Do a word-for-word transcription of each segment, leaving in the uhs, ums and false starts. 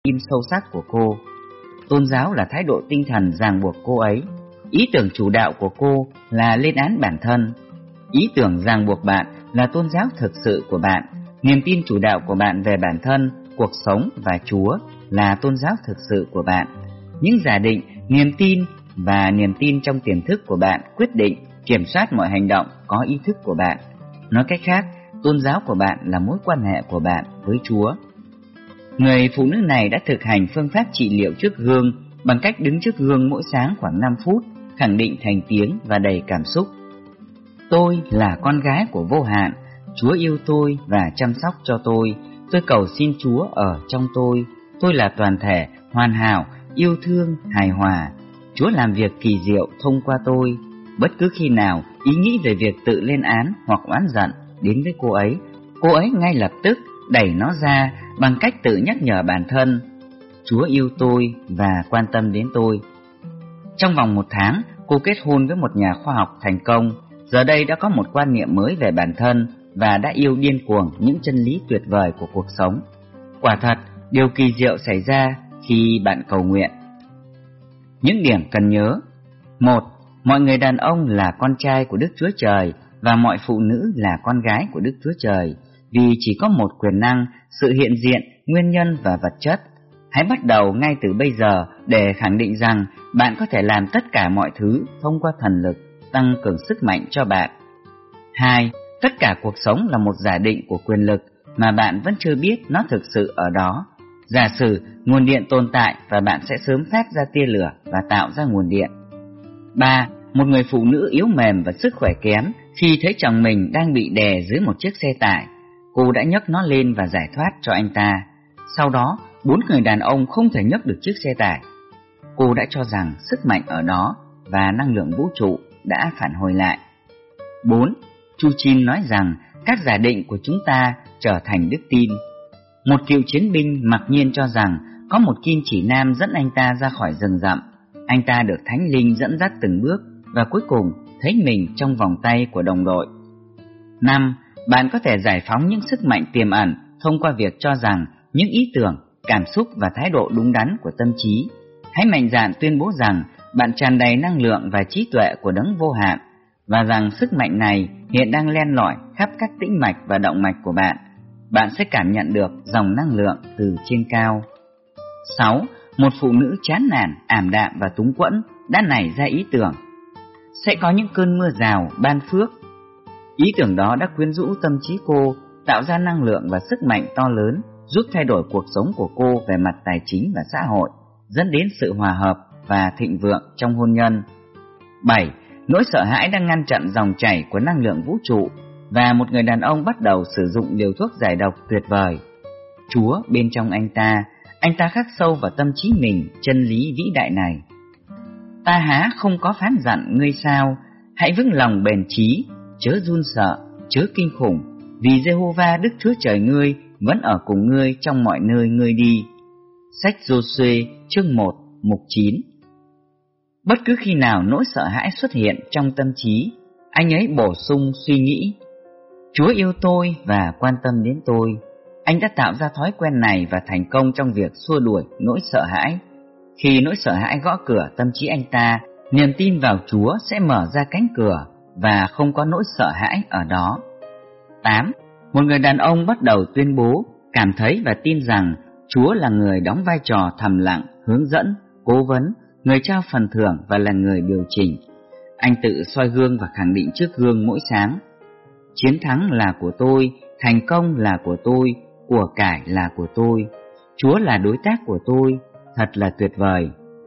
tim sâu sắc của cô. Tôn giáo là thái độ tinh thần ràng buộc cô ấy. Ý tưởng chủ đạo của cô là lên án bản thân. Ý tưởng ràng buộc bạn là tôn giáo thực sự của bạn. Niềm tin chủ đạo của bạn về bản thân, cuộc sống và Chúa là tôn giáo thực sự của bạn. Những giả định, niềm tin và niềm tin trong tiềm thức của bạn quyết định, kiểm soát mọi hành động có ý thức của bạn. Nói cách khác, tôn giáo của bạn là mối quan hệ của bạn với Chúa. Người phụ nữ này đã thực hành phương pháp trị liệu trước gương bằng cách đứng trước gương mỗi sáng khoảng năm phút, khẳng định thành tiếng và đầy cảm xúc. Tôi là con gái của vô hạn, Chúa yêu tôi và chăm sóc cho tôi. Tôi cầu xin Chúa ở trong tôi. Tôi là toàn thể, hoàn hảo, yêu thương, hài hòa. Chúa làm việc kỳ diệu thông qua tôi. Bất cứ khi nào ý nghĩ về việc tự lên án hoặc oán giận đến với cô ấy, cô ấy ngay lập tức đẩy nó ra bằng cách tự nhắc nhở bản thân: Chúa yêu tôi và quan tâm đến tôi. Trong vòng một tháng, cô kết hôn với một nhà khoa học thành công. Giờ đây đã có một quan niệm mới về bản thân và đã yêu điên cuồng những chân lý tuyệt vời của cuộc sống. Quả thật, điều kỳ diệu xảy ra khi bạn cầu nguyện. Những điểm cần nhớ: một. Mọi người đàn ông là con trai của Đức Chúa Trời và mọi phụ nữ là con gái của Đức Chúa Trời, vì chỉ có một quyền năng, sự hiện diện, nguyên nhân và vật chất. Hãy bắt đầu ngay từ bây giờ để khẳng định rằng bạn có thể làm tất cả mọi thứ thông qua thần lực, tăng cường sức mạnh cho bạn. Hai. Tất cả cuộc sống là một giả định của quyền lực mà bạn vẫn chưa biết nó thực sự ở đó. Giả sử nguồn điện tồn tại và bạn sẽ sớm phát ra tia lửa và tạo ra nguồn điện. Ba. Một người phụ nữ yếu mềm và sức khỏe kém khi thấy chồng mình đang bị đè dưới một chiếc xe tải, cô đã nhấc nó lên và giải thoát cho anh ta. Sau đó, bốn người đàn ông không thể nhấc được chiếc xe tải. Cô đã cho rằng sức mạnh ở đó và năng lượng vũ trụ đã phản hồi lại. Bốn. Chu Chin nói rằng các giả định của chúng ta trở thành đức tin. Một cựu chiến binh mặc nhiên cho rằng có một kim chỉ nam dẫn anh ta ra khỏi rừng rậm. Anh ta được Thánh Linh dẫn dắt từng bước và cuối cùng thấy mình trong vòng tay của đồng đội. Năm. Bạn có thể giải phóng những sức mạnh tiềm ẩn thông qua việc cho rằng những ý tưởng, cảm xúc và thái độ đúng đắn của tâm trí. Hãy mạnh dạn tuyên bố rằng bạn tràn đầy năng lượng và trí tuệ của đấng vô hạn, và rằng sức mạnh này hiện đang len lỏi khắp các tĩnh mạch và động mạch của bạn. Bạn sẽ cảm nhận được dòng năng lượng từ trên cao. Sáu. Một phụ nữ chán nản, ảm đạm và túng quẫn đã nảy ra ý tưởng: sẽ có những cơn mưa rào ban phước. Ý tưởng đó đã quyến rũ tâm trí cô, tạo ra năng lượng và sức mạnh to lớn, giúp thay đổi cuộc sống của cô về mặt tài chính và xã hội, dẫn đến sự hòa hợp và thịnh vượng trong hôn nhân. Bảy. Nỗi sợ hãi đang ngăn chặn dòng chảy của năng lượng vũ trụ, và một người đàn ông bắt đầu sử dụng liều thuốc giải độc tuyệt vời. Chúa bên trong anh ta, anh ta khắc sâu vào tâm trí mình chân lý vĩ đại này: ta há không có phán dặn ngươi sao? Hãy vững lòng bền chí, chớ run sợ, chớ kinh khủng, vì Giê-hô-va Đức Chúa Trời ngươi vẫn ở cùng ngươi trong mọi nơi ngươi đi. Sách Giô-suê chương một mục chín. Bất cứ khi nào nỗi sợ hãi xuất hiện trong tâm trí, anh ấy bổ sung suy nghĩ: Chúa yêu tôi và quan tâm đến tôi. Anh đã tạo ra thói quen này và thành công trong việc xua đuổi nỗi sợ hãi. Khi nỗi sợ hãi gõ cửa tâm trí anh ta, niềm tin vào Chúa sẽ mở ra cánh cửa và không có nỗi sợ hãi ở đó. Tám. Một người đàn ông bắt đầu tuyên bố, cảm thấy và tin rằng Chúa là người đóng vai trò thầm lặng, hướng dẫn, cố vấn, người trao phần thưởng và là người điều chỉnh. Anh tự soi gương và khẳng định trước gương mỗi sáng: chiến thắng là của tôi, thành công là của tôi, của cải là của tôi, Chúa là đối tác của tôi, thật là tuyệt vời.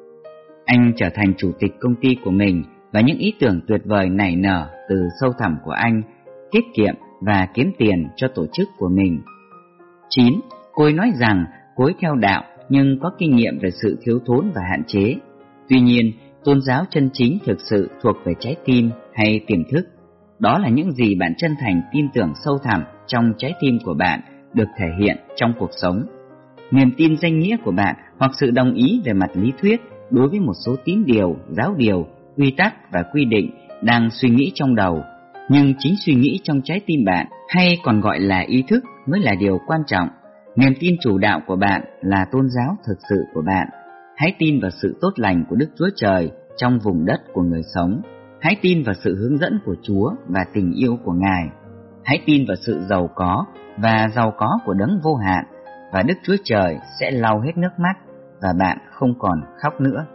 Anh trở thành chủ tịch công ty của mình, và những ý tưởng tuyệt vời nảy nở từ sâu thẳm của anh, tiết kiệm và kiếm tiền cho tổ chức của mình. Chín. Cô ấy nói rằng cô ấy theo đạo nhưng có kinh nghiệm về sự thiếu thốn và hạn chế. Tuy nhiên, tôn giáo chân chính thực sự thuộc về trái tim hay tiềm thức. Đó là những gì bạn chân thành tin tưởng sâu thẳm trong trái tim của bạn được thể hiện trong cuộc sống. Niềm tin danh nghĩa của bạn hoặc sự đồng ý về mặt lý thuyết đối với một số tín điều, giáo điều, quy tắc và quy định đang suy nghĩ trong đầu, nhưng chính suy nghĩ trong trái tim bạn, hay còn gọi là ý thức, mới là điều quan trọng. Niềm tin chủ đạo của bạn là tôn giáo thực sự của bạn. Hãy tin vào sự tốt lành của Đức Chúa Trời trong vùng đất của người sống. Hãy tin vào sự hướng dẫn của Chúa và tình yêu của Ngài. Hãy tin vào sự giàu có và giàu có của Đấng vô hạn, và Đức Chúa Trời sẽ lau hết nước mắt và bạn không còn khóc nữa.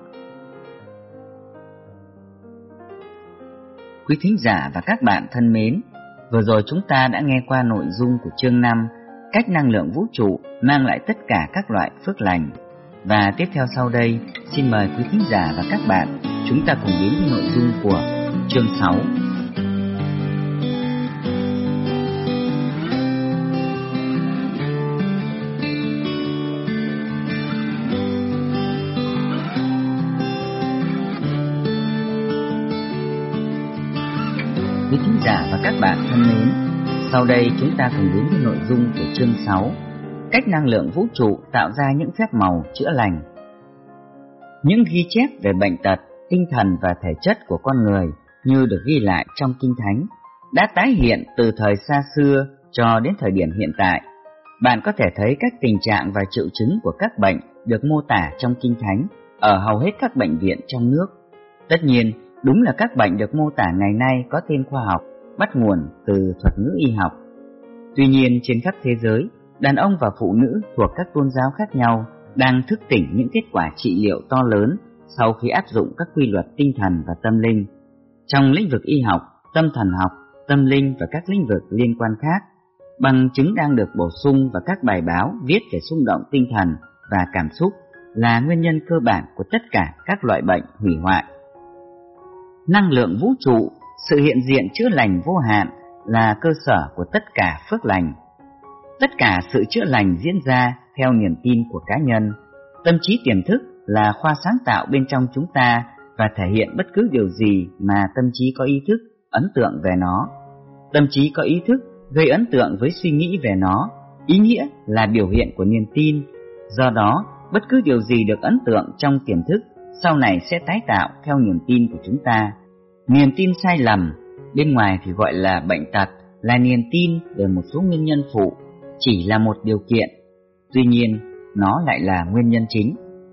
Quý thính giả và các bạn thân mến, vừa rồi chúng ta đã nghe qua nội dung của chương năm, cách năng lượng vũ trụ mang lại tất cả các loại phước lành. Và tiếp theo sau đây, xin mời quý thính giả và các bạn chúng ta cùng đến với nội dung của chương sáu. Quý thính giả và các bạn thân mến, sau đây chúng ta cùng đến với nội dung của chương sáu, cách năng lượng vũ trụ tạo ra những phép màu chữa lành. Những ghi chép về bệnh tật, tinh thần và thể chất của con người như được ghi lại trong Kinh Thánh đã tái hiện từ thời xa xưa cho đến thời điểm hiện tại. Bạn có thể thấy các tình trạng và triệu chứng của các bệnh được mô tả trong Kinh Thánh ở hầu hết các bệnh viện trong nước. Tất nhiên, đúng là các bệnh được mô tả ngày nay có tên khoa học, bắt nguồn từ thuật ngữ y học. Tuy nhiên, trên khắp thế giới, đàn ông và phụ nữ thuộc các tôn giáo khác nhau đang thức tỉnh những kết quả trị liệu to lớn sau khi áp dụng các quy luật tinh thần và tâm linh. Trong lĩnh vực y học, tâm thần học, tâm linh và các lĩnh vực liên quan khác, bằng chứng đang được bổ sung vào các bài báo viết về xung động tinh thần và cảm xúc là nguyên nhân cơ bản của tất cả các loại bệnh hủy hoại. Năng lượng vũ trụ, sự hiện diện chữa lành vô hạn là cơ sở của tất cả phước lành. Tất cả sự chữa lành diễn ra theo niềm tin của cá nhân. Tâm trí tiềm thức là khoa sáng tạo bên trong chúng ta và thể hiện bất cứ điều gì mà tâm trí có ý thức, ấn tượng về nó. Tâm trí có ý thức gây ấn tượng với suy nghĩ về nó, ý nghĩa là biểu hiện của niềm tin. Do đó, bất cứ điều gì được ấn tượng trong tiềm thức sau này sẽ tái tạo theo niềm tin của chúng ta. Niềm tin sai lầm, bên ngoài thì gọi là bệnh tật, là niềm tin về một số nguyên nhân phụ, chỉ là một điều kiện. Tuy nhiên, nó lại là nguyên nhân chính.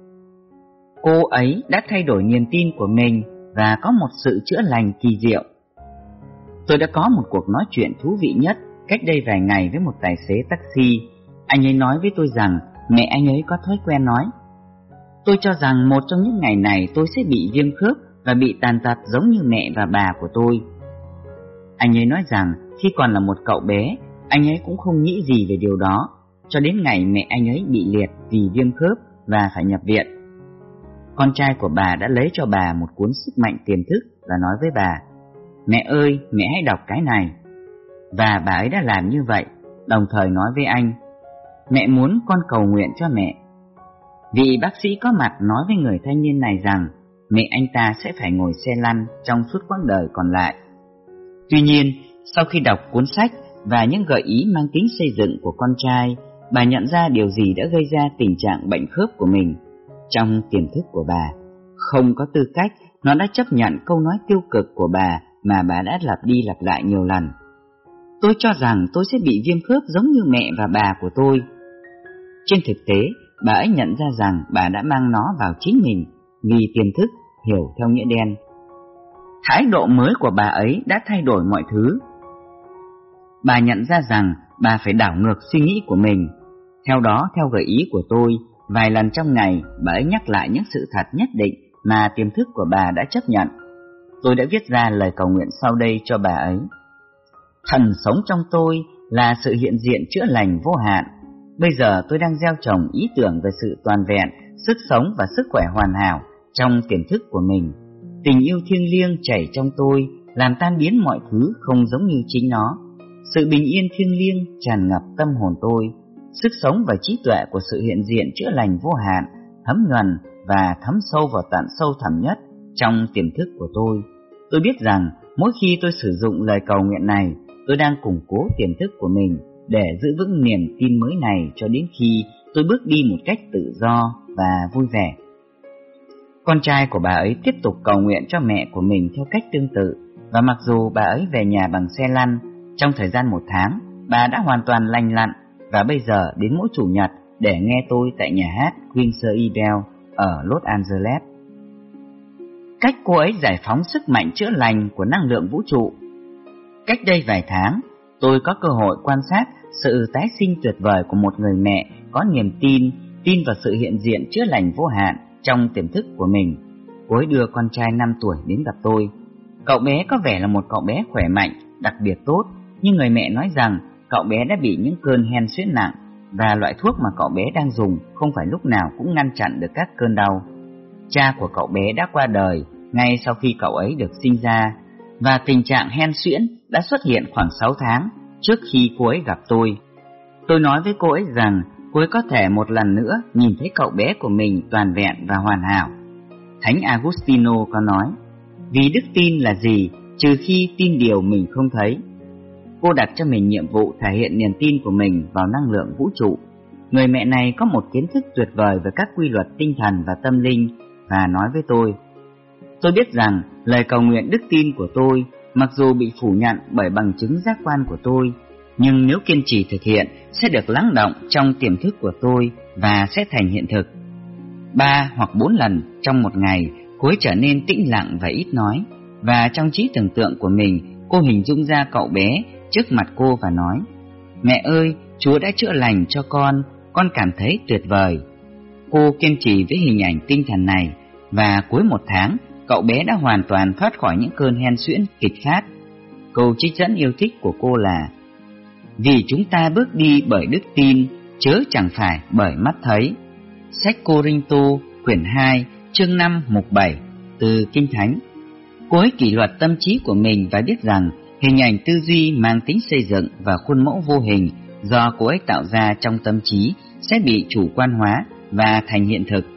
Cô ấy đã thay đổi niềm tin của mình và có một sự chữa lành kỳ diệu. Tôi đã có một cuộc nói chuyện thú vị nhất cách đây vài ngày với một tài xế taxi. Anh ấy nói với tôi rằng mẹ anh ấy có thói quen nói: tôi cho rằng một trong những ngày này tôi sẽ bị viêm khớp và bị tàn tật giống như mẹ và bà của tôi. Anh ấy nói rằng khi còn là một cậu bé, anh ấy cũng không nghĩ gì về điều đó, cho đến ngày mẹ anh ấy bị liệt vì viêm khớp và phải nhập viện. Con trai của bà đã lấy cho bà một cuốn Sức mạnh tiềm thức và nói với bà: mẹ ơi, mẹ hãy đọc cái này. Và bà ấy đã làm như vậy, đồng thời nói với anh: mẹ muốn con cầu nguyện cho mẹ. Vị bác sĩ có mặt nói với người thanh niên này rằng mẹ anh ta sẽ phải ngồi xe lăn trong suốt quãng đời còn lại. Tuy nhiên, sau khi đọc cuốn sách và những gợi ý mang tính xây dựng của con trai, bà nhận ra điều gì đã gây ra tình trạng bệnh khớp của mình. Trong tiềm thức của bà, không có tư cách, nó đã chấp nhận câu nói tiêu cực của bà mà bà đã lặp đi lặp lại nhiều lần. Tôi cho rằng tôi sẽ bị viêm khớp giống như mẹ và bà của tôi. Trên thực tế, bà ấy nhận ra rằng bà đã mang nó vào chính mình, vì tiềm thức hiểu theo nghĩa đen. Thái độ mới của bà ấy đã thay đổi mọi thứ. Bà nhận ra rằng bà phải đảo ngược suy nghĩ của mình. Theo đó, theo gợi ý của tôi, vài lần trong ngày bà ấy nhắc lại những sự thật nhất định mà tiềm thức của bà đã chấp nhận. Tôi đã viết ra lời cầu nguyện sau đây cho bà ấy. Thần sống trong tôi là sự hiện diện chữa lành vô hạn. Bây giờ tôi đang gieo trồng ý tưởng về sự toàn vẹn, sức sống và sức khỏe hoàn hảo trong tiềm thức của mình. Tình yêu thiêng liêng chảy trong tôi, làm tan biến mọi thứ không giống như chính nó. Sự bình yên thiêng liêng tràn ngập tâm hồn tôi. Sức sống và trí tuệ của sự hiện diện chữa lành vô hạn thấm nhuần và thấm sâu vào tận sâu thẳm nhất trong tiềm thức của tôi. Tôi biết rằng mỗi khi tôi sử dụng lời cầu nguyện này, tôi đang củng cố tiềm thức của mình để giữ vững niềm tin mới này cho đến khi tôi bước đi một cách tự do và vui vẻ. Con trai của bà ấy tiếp tục cầu nguyện cho mẹ của mình theo cách tương tự, và mặc dù bà ấy về nhà bằng xe lăn, trong thời gian một tháng, bà đã hoàn toàn lành lặn và bây giờ đến mỗi chủ nhật để nghe tôi tại nhà hát Queen's Idel ở Los Angeles. Cách cô ấy giải phóng sức mạnh chữa lành của năng lượng vũ trụ. Cách đây vài tháng, tôi có cơ hội quan sát sự tái sinh tuyệt vời của một người mẹ có niềm tin, tin vào sự hiện diện chữa lành vô hạn trong tiềm thức của mình. Cô ấy đưa con trai năm tuổi đến gặp tôi. Cậu bé có vẻ là một cậu bé khỏe mạnh, đặc biệt tốt, nhưng người mẹ nói rằng cậu bé đã bị những cơn hen suyễn nặng và loại thuốc mà cậu bé đang dùng không phải lúc nào cũng ngăn chặn được các cơn đau. Cha của cậu bé đã qua đời ngay sau khi cậu ấy được sinh ra, và tình trạng hen suyễn đã xuất hiện khoảng sáu tháng trước khi cô ấy gặp tôi. Tôi nói với cô ấy rằng cô ấy có thể một lần nữa nhìn thấy cậu bé của mình toàn vẹn và hoàn hảo. Thánh Agustino có nói, vì đức tin là gì trừ khi tin điều mình không thấy. Cô đặt cho mình nhiệm vụ thể hiện niềm tin của mình vào năng lượng vũ trụ. Người mẹ này có một kiến thức tuyệt vời về các quy luật tinh thần và tâm linh và nói với tôi, tôi biết rằng lời cầu nguyện đức tin của tôi, mặc dù bị phủ nhận bởi bằng chứng giác quan của tôi, nhưng nếu kiên trì thực hiện sẽ được lắng động trong tiềm thức của tôi và sẽ thành hiện thực. Ba hoặc bốn lần trong một ngày, cô ấy trở nên tĩnh lặng và ít nói, và trong trí tưởng tượng của mình, cô hình dung ra cậu bé trước mặt cô và nói, mẹ ơi, Chúa đã chữa lành cho con, con cảm thấy tuyệt vời. Cô kiên trì với hình ảnh tinh thần này, và cuối một tháng, cậu bé đã hoàn toàn thoát khỏi những cơn hen suyễn kịch phát. Câu trích dẫn yêu thích của cô là, vì chúng ta bước đi bởi đức tin, chớ chẳng phải bởi mắt thấy. Sách Cô-rinh-tô, quyển hai, chương năm, mục bảy, từ Kinh Thánh. Cô ấy kỷ luật tâm trí của mình và biết rằng hình ảnh tư duy mang tính xây dựng và khuôn mẫu vô hình do cô ấy tạo ra trong tâm trí sẽ bị chủ quan hóa và thành hiện thực.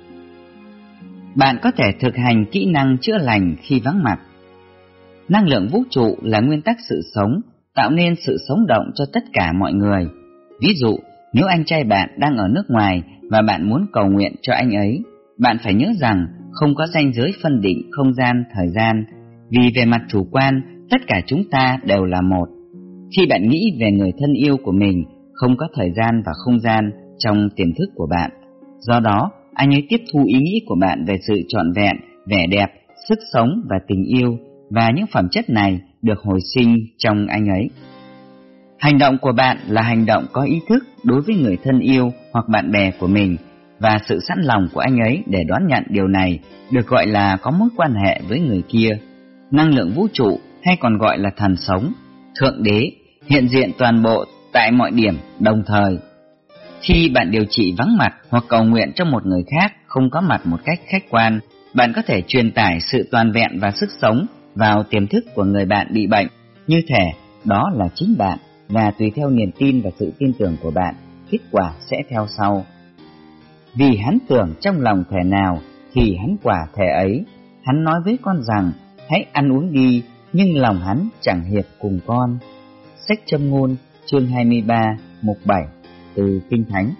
Bạn có thể thực hành kỹ năng chữa lành khi vắng mặt. Năng lượng vũ trụ là nguyên tắc sự sống, tạo nên sự sống động cho tất cả mọi người. Ví dụ, nếu anh trai bạn đang ở nước ngoài và bạn muốn cầu nguyện cho anh ấy, bạn phải nhớ rằng không có ranh giới phân định không gian, thời gian, vì về mặt chủ quan, tất cả chúng ta đều là một. Khi bạn nghĩ về người thân yêu của mình, không có thời gian và không gian trong tiềm thức của bạn. Do đó, anh ấy tiếp thu ý nghĩ của bạn về sự trọn vẹn, vẻ đẹp, sức sống và tình yêu, và những phẩm chất này được hồi sinh trong anh ấy. Hành động của bạn là hành động có ý thức đối với người thân yêu hoặc bạn bè của mình, và sự sẵn lòng của anh ấy để đón nhận điều này được gọi là có mối quan hệ với người kia. Năng lượng vũ trụ, hay còn gọi là thần sống, Thượng Đế, hiện diện toàn bộ tại mọi điểm đồng thời. Khi bạn điều trị vắng mặt hoặc cầu nguyện cho một người khác không có mặt một cách khách quan, bạn có thể truyền tải sự toàn vẹn và sức sống vào tiềm thức của người bạn bị bệnh, như thể đó là chính bạn, và tùy theo niềm tin và sự tin tưởng của bạn, kết quả sẽ theo sau. Vì hắn tưởng trong lòng thể nào thì hắn quả thể ấy. Hắn nói với con rằng hãy ăn uống đi, nhưng lòng hắn chẳng hiệp cùng con. Sách Châm ngôn, chương hai mươi ba, mục bảy, từ Kinh Thánh.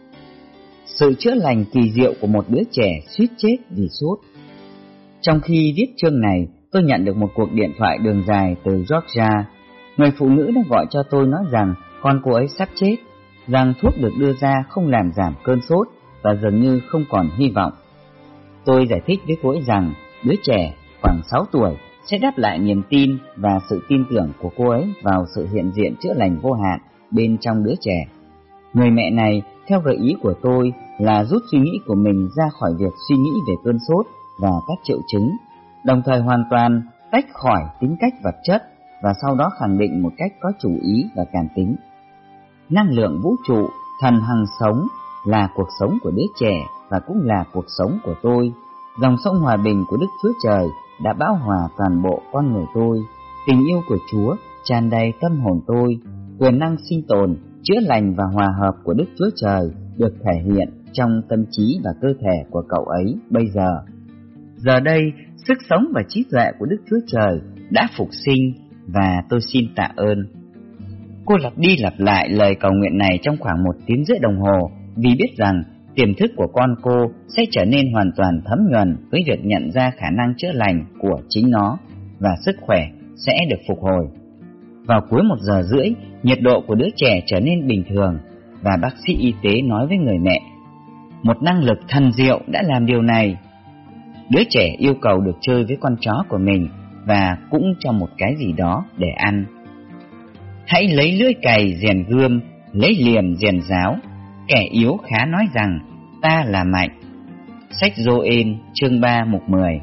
Sự chữa lành kỳ diệu của một đứa trẻ suýt chết vì sốt. Trong khi viết chương này, tôi nhận được một cuộc điện thoại đường dài từ Georgia. Người phụ nữ đã gọi cho tôi nói rằng con cô ấy sắp chết, rằng thuốc được đưa ra không làm giảm cơn sốt và dường như không còn hy vọng. Tôi giải thích với cô ấy rằng đứa trẻ khoảng sáu tuổi sẽ đáp lại niềm tin và sự tin tưởng của cô ấy vào sự hiện diện chữa lành vô hạn bên trong đứa trẻ. Người mẹ này, theo gợi ý của tôi, là rút suy nghĩ của mình ra khỏi việc suy nghĩ về cơn sốt và các triệu chứng, đồng thời hoàn toàn tách khỏi tính cách vật chất, và sau đó khẳng định một cách có chủ ý và cảm tính. Năng lượng vũ trụ, thần hằng sống, là cuộc sống của đứa trẻ và cũng là cuộc sống của tôi. Dòng sông hòa bình của Đức Chúa Trời đã bão hòa toàn bộ con người tôi. Tình yêu của Chúa tràn đầy tâm hồn tôi. Quyền năng sinh tồn, chữa lành và hòa hợp của Đức Chúa Trời được thể hiện trong tâm trí và cơ thể của cậu ấy bây giờ. Giờ đây, sức sống và trí tuệ của Đức Chúa Trời đã phục sinh, và tôi xin tạ ơn. Cô lặp đi lặp lại lời cầu nguyện này trong khoảng một tiếng rưỡi đồng hồ, vì biết rằng tiềm thức của con cô sẽ trở nên hoàn toàn thấm nhuần với việc nhận ra khả năng chữa lành của chính nó, và sức khỏe sẽ được phục hồi. Vào cuối một giờ rưỡi, nhiệt độ của đứa trẻ trở nên bình thường. và bác sĩ y tế nói với người mẹ. Một năng lực thần diệu đã làm điều này. Đứa trẻ yêu cầu được chơi với con chó của mình và cũng cho một cái gì đó để ăn. Hãy lấy lưỡi cày rèn gươm, lấy liềm rèn giáo. Kẻ yếu khá nói rằng ta là mạnh. Sách Gioan chương ba mục mười.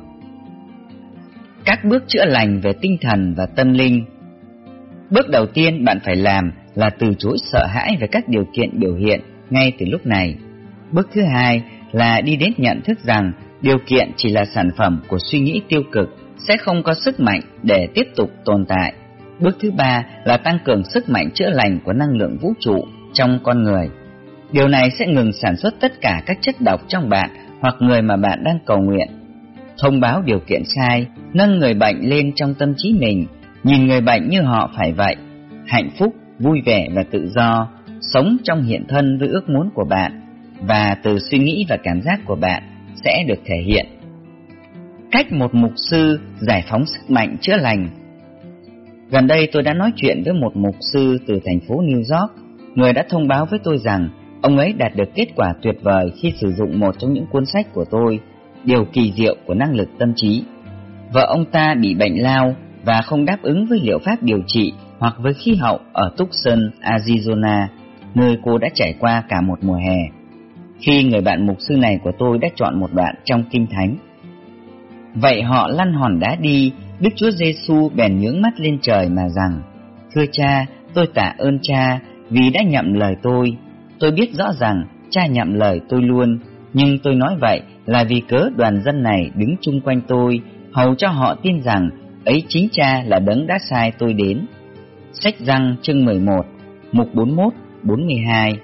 Các bước chữa lành về tinh thần và tâm linh. Bước đầu tiên bạn phải làm là từ chối sợ hãi về các điều kiện biểu hiện ngay từ lúc này. Bước thứ hai là đi đến nhận thức rằng điều kiện chỉ là sản phẩm của suy nghĩ tiêu cực, sẽ không có sức mạnh để tiếp tục tồn tại. Bước thứ ba là tăng cường sức mạnh chữa lành của năng lượng vũ trụ trong con người. Điều này sẽ ngừng sản xuất tất cả các chất độc trong bạn hoặc người mà bạn đang cầu nguyện. Thông báo điều kiện sai, nâng người bệnh lên trong tâm trí mình, nhìn người bệnh như họ phải vậy. Hạnh phúc, vui vẻ và tự do, sống trong hiện thân với ước muốn của bạn, và từ suy nghĩ và cảm giác của bạn sẽ được thể hiện. Cách một mục sư giải phóng sức mạnh chữa lành. Gần đây tôi đã nói chuyện với một mục sư từ thành phố New York. Người đã thông báo với tôi rằng ông ấy đạt được kết quả tuyệt vời khi sử dụng một trong những cuốn sách của tôi, Điều kỳ diệu của năng lực tâm trí. Vợ ông ta bị bệnh lao và không đáp ứng với liệu pháp điều trị hoặc với khí hậu ở Tucson, Arizona, nơi cô đã trải qua cả một mùa hè. Khi người bạn mục sư này của tôi đã chọn một đoạn trong Kinh Thánh: Vậy họ lăn hòn đá đi, Đức Chúa Giêsu bèn nhướng mắt lên trời mà rằng: Thưa Cha, tôi tạ ơn Cha vì đã nhậm lời tôi. Tôi biết rõ rằng Cha nhậm lời tôi luôn, nhưng tôi nói vậy là vì cớ đoàn dân này đứng chung quanh tôi, hầu cho họ tin rằng ấy chính Cha là đấng đã sai tôi đến. Sách Răng chương mười một, mục bốn mươi mốt, bốn mươi hai.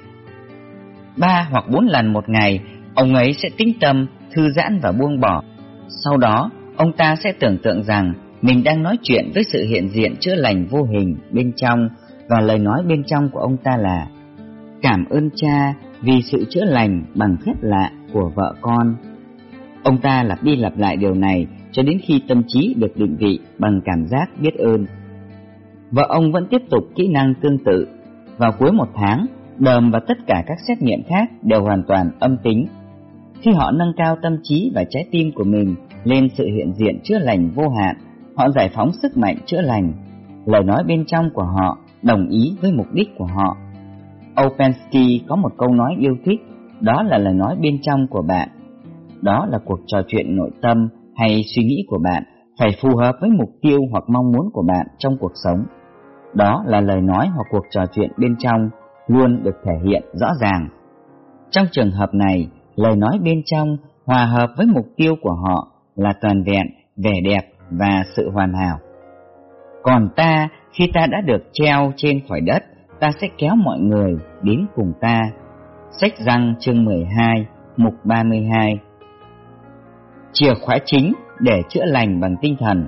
Ba hoặc bốn lần một ngày, ông ấy sẽ tĩnh tâm, thư giãn và buông bỏ. Sau đó, ông ta sẽ tưởng tượng rằng mình đang nói chuyện với sự hiện diện chữa lành vô hình bên trong, và lời nói bên trong của ông ta là: Cảm ơn Cha vì sự chữa lành bằng phép lạ của vợ con. Ông ta lặp đi lặp lại điều này cho đến khi tâm trí được định vị bằng cảm giác biết ơn. Vợ ông vẫn tiếp tục kỹ năng tương tự. Vào cuối một tháng, đờm và tất cả các xét nghiệm khác đều hoàn toàn âm tính. Khi họ nâng cao tâm trí và trái tim của mình lên sự hiện diện chữa lành vô hạn, họ giải phóng sức mạnh chữa lành. Lời nói bên trong của họ đồng ý với mục đích của họ. Opensky có một câu nói yêu thích, đó là lời nói bên trong của bạn. Đó là cuộc trò chuyện nội tâm hay suy nghĩ của bạn phải phù hợp với mục tiêu hoặc mong muốn của bạn trong cuộc sống. Đó là lời nói hoặc cuộc trò chuyện bên trong luôn được thể hiện rõ ràng. Trong trường hợp này, lời nói bên trong hòa hợp với mục tiêu của họ là toàn vẹn, vẻ đẹp và sự hoàn hảo. Còn ta, khi ta đã được treo trên khỏi đất, ta sẽ kéo mọi người đến cùng ta. Sách Răng chương mười hai, mục ba mươi hai. Chìa khóa chính để chữa lành bằng tinh thần.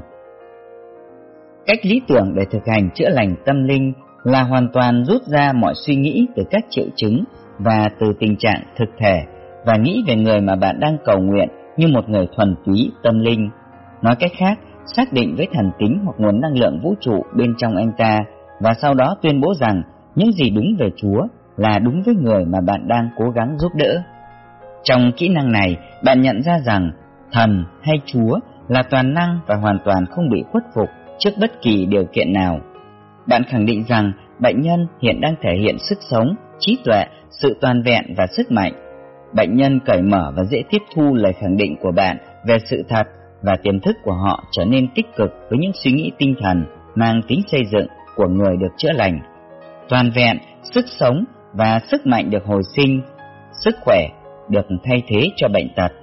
Cách lý tưởng để thực hành chữa lành tâm linh là hoàn toàn rút ra mọi suy nghĩ từ các triệu chứng và từ tình trạng thực thể, và nghĩ về người mà bạn đang cầu nguyện như một người thuần túy tâm linh. Nói cách khác, xác định với thần tính hoặc nguồn năng lượng vũ trụ bên trong anh ta, và sau đó tuyên bố rằng những gì đúng về Chúa là đúng với người mà bạn đang cố gắng giúp đỡ. Trong kỹ năng này, bạn nhận ra rằng thần hay Chúa là toàn năng và hoàn toàn không bị khuất phục trước bất kỳ điều kiện nào. Bạn khẳng định rằng bệnh nhân hiện đang thể hiện sức sống, trí tuệ, sự toàn vẹn và sức mạnh. Bệnh nhân cởi mở và dễ tiếp thu lời khẳng định của bạn về sự thật, và tiềm thức của họ trở nên tích cực với những suy nghĩ tinh thần mang tính xây dựng của người được chữa lành. Toàn vẹn, sức sống và sức mạnh được hồi sinh, sức khỏe được thay thế cho bệnh tật.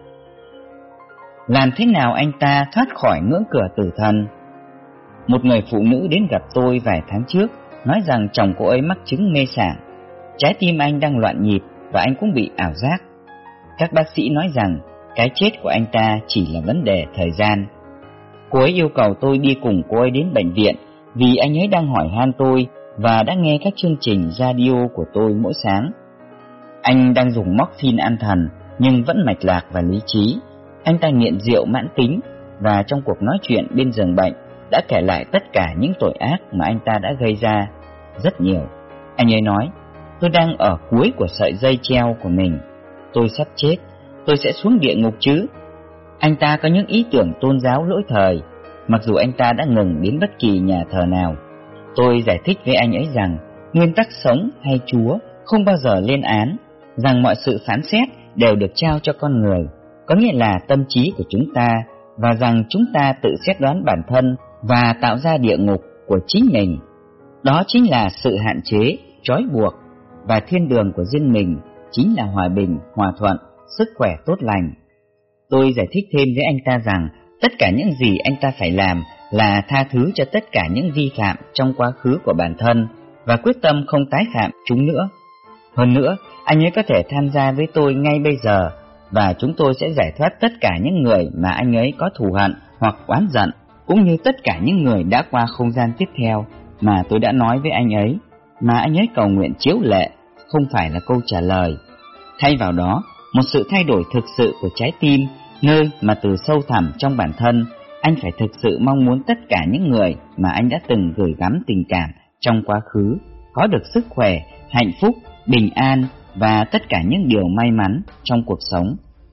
Làm thế nào anh ta thoát khỏi ngưỡng cửa tử thần? Một người phụ nữ đến gặp tôi vài tháng trước, nói rằng chồng cô ấy mắc chứng mê sảng. Trái tim anh đang loạn nhịp và anh cũng bị ảo giác. Các bác sĩ nói rằng cái chết của anh ta chỉ là vấn đề thời gian. Cô ấy yêu cầu tôi đi cùng cô ấy đến bệnh viện vì anh ấy đang hỏi han tôi và đã nghe các chương trình radio của tôi mỗi sáng. Anh đang dùng morphine an thần nhưng vẫn mạch lạc và lý trí. Anh ta nghiện rượu mãn tính và trong cuộc nói chuyện bên giường bệnh đã kể lại tất cả những tội ác mà anh ta đã gây ra. Rất nhiều. Anh ấy nói: tôi đang ở cuối của sợi dây treo của mình. Tôi sắp chết, tôi sẽ xuống địa ngục chứ? Anh ta có những ý tưởng tôn giáo lỗi thời, mặc dù anh ta đã ngừng đến bất kỳ nhà thờ nào. Tôi giải thích với anh ấy rằng nguyên tắc sống hay Chúa không bao giờ lên án, rằng mọi sự phán xét đều được trao cho con người, có nghĩa là tâm trí của chúng ta, và rằng chúng ta tự xét đoán bản thân và tạo ra địa ngục của chính mình. Đó chính là sự hạn chế, trói buộc, và thiên đường của riêng mình chính là hòa bình, hòa thuận, sức khỏe tốt lành. Tôi giải thích thêm với anh ta rằng tất cả những gì anh ta phải làm là tha thứ cho tất cả những vi phạm trong quá khứ của bản thân và quyết tâm không tái phạm chúng nữa. Hơn nữa, anh ấy có thể tham gia với tôi ngay bây giờ, và chúng tôi sẽ giải thoát tất cả những người mà anh ấy có thù hận hoặc oán giận, cũng như tất cả những người đã qua không gian tiếp theo mà tôi đã nói với anh ấy, mà anh ấy cầu nguyện chiếu lệ, không phải là câu trả lời. Thay vào đó, một sự thay đổi thực sự của trái tim, nơi mà từ sâu thẳm trong bản thân, anh phải thực sự mong muốn tất cả những người mà anh đã từng gửi gắm tình cảm trong quá khứ có được sức khỏe, hạnh phúc, bình an và tất cả những điều may mắn trong cuộc sống.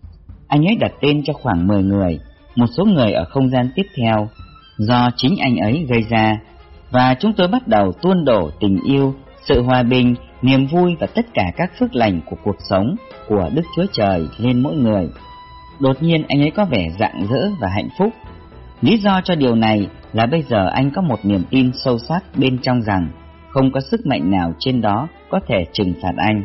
Anh ấy đặt tên cho khoảng mười người, một số người ở không gian tiếp theo, do chính anh ấy gây ra, và chúng tôi bắt đầu tuôn đổ tình yêu, sự hòa bình, niềm vui và tất cả các phước lành của cuộc sống của Đức Chúa Trời lên mỗi người. Đột nhiên anh ấy có vẻ rạng rỡ và hạnh phúc. Lý do cho điều này là bây giờ anh có một niềm tin sâu sắc bên trong rằng không có sức mạnh nào trên đó có thể trừng phạt anh.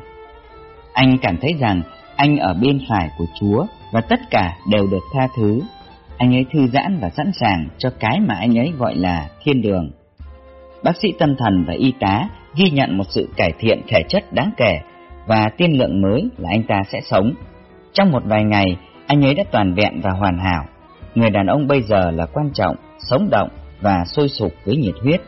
Anh cảm thấy rằng anh ở bên phải của Chúa và tất cả đều được tha thứ. Anh ấy thư giãn và sẵn sàng cho cái mà anh ấy gọi là thiên đường. Bác sĩ tâm thần và y tá ghi nhận một sự cải thiện thể chất đáng kể, và tiên lượng mới là anh ta sẽ sống. Trong một vài ngày, anh ấy đã toàn vẹn và hoàn hảo. Người đàn ông bây giờ là quan trọng, sống động và sôi sục với nhiệt huyết.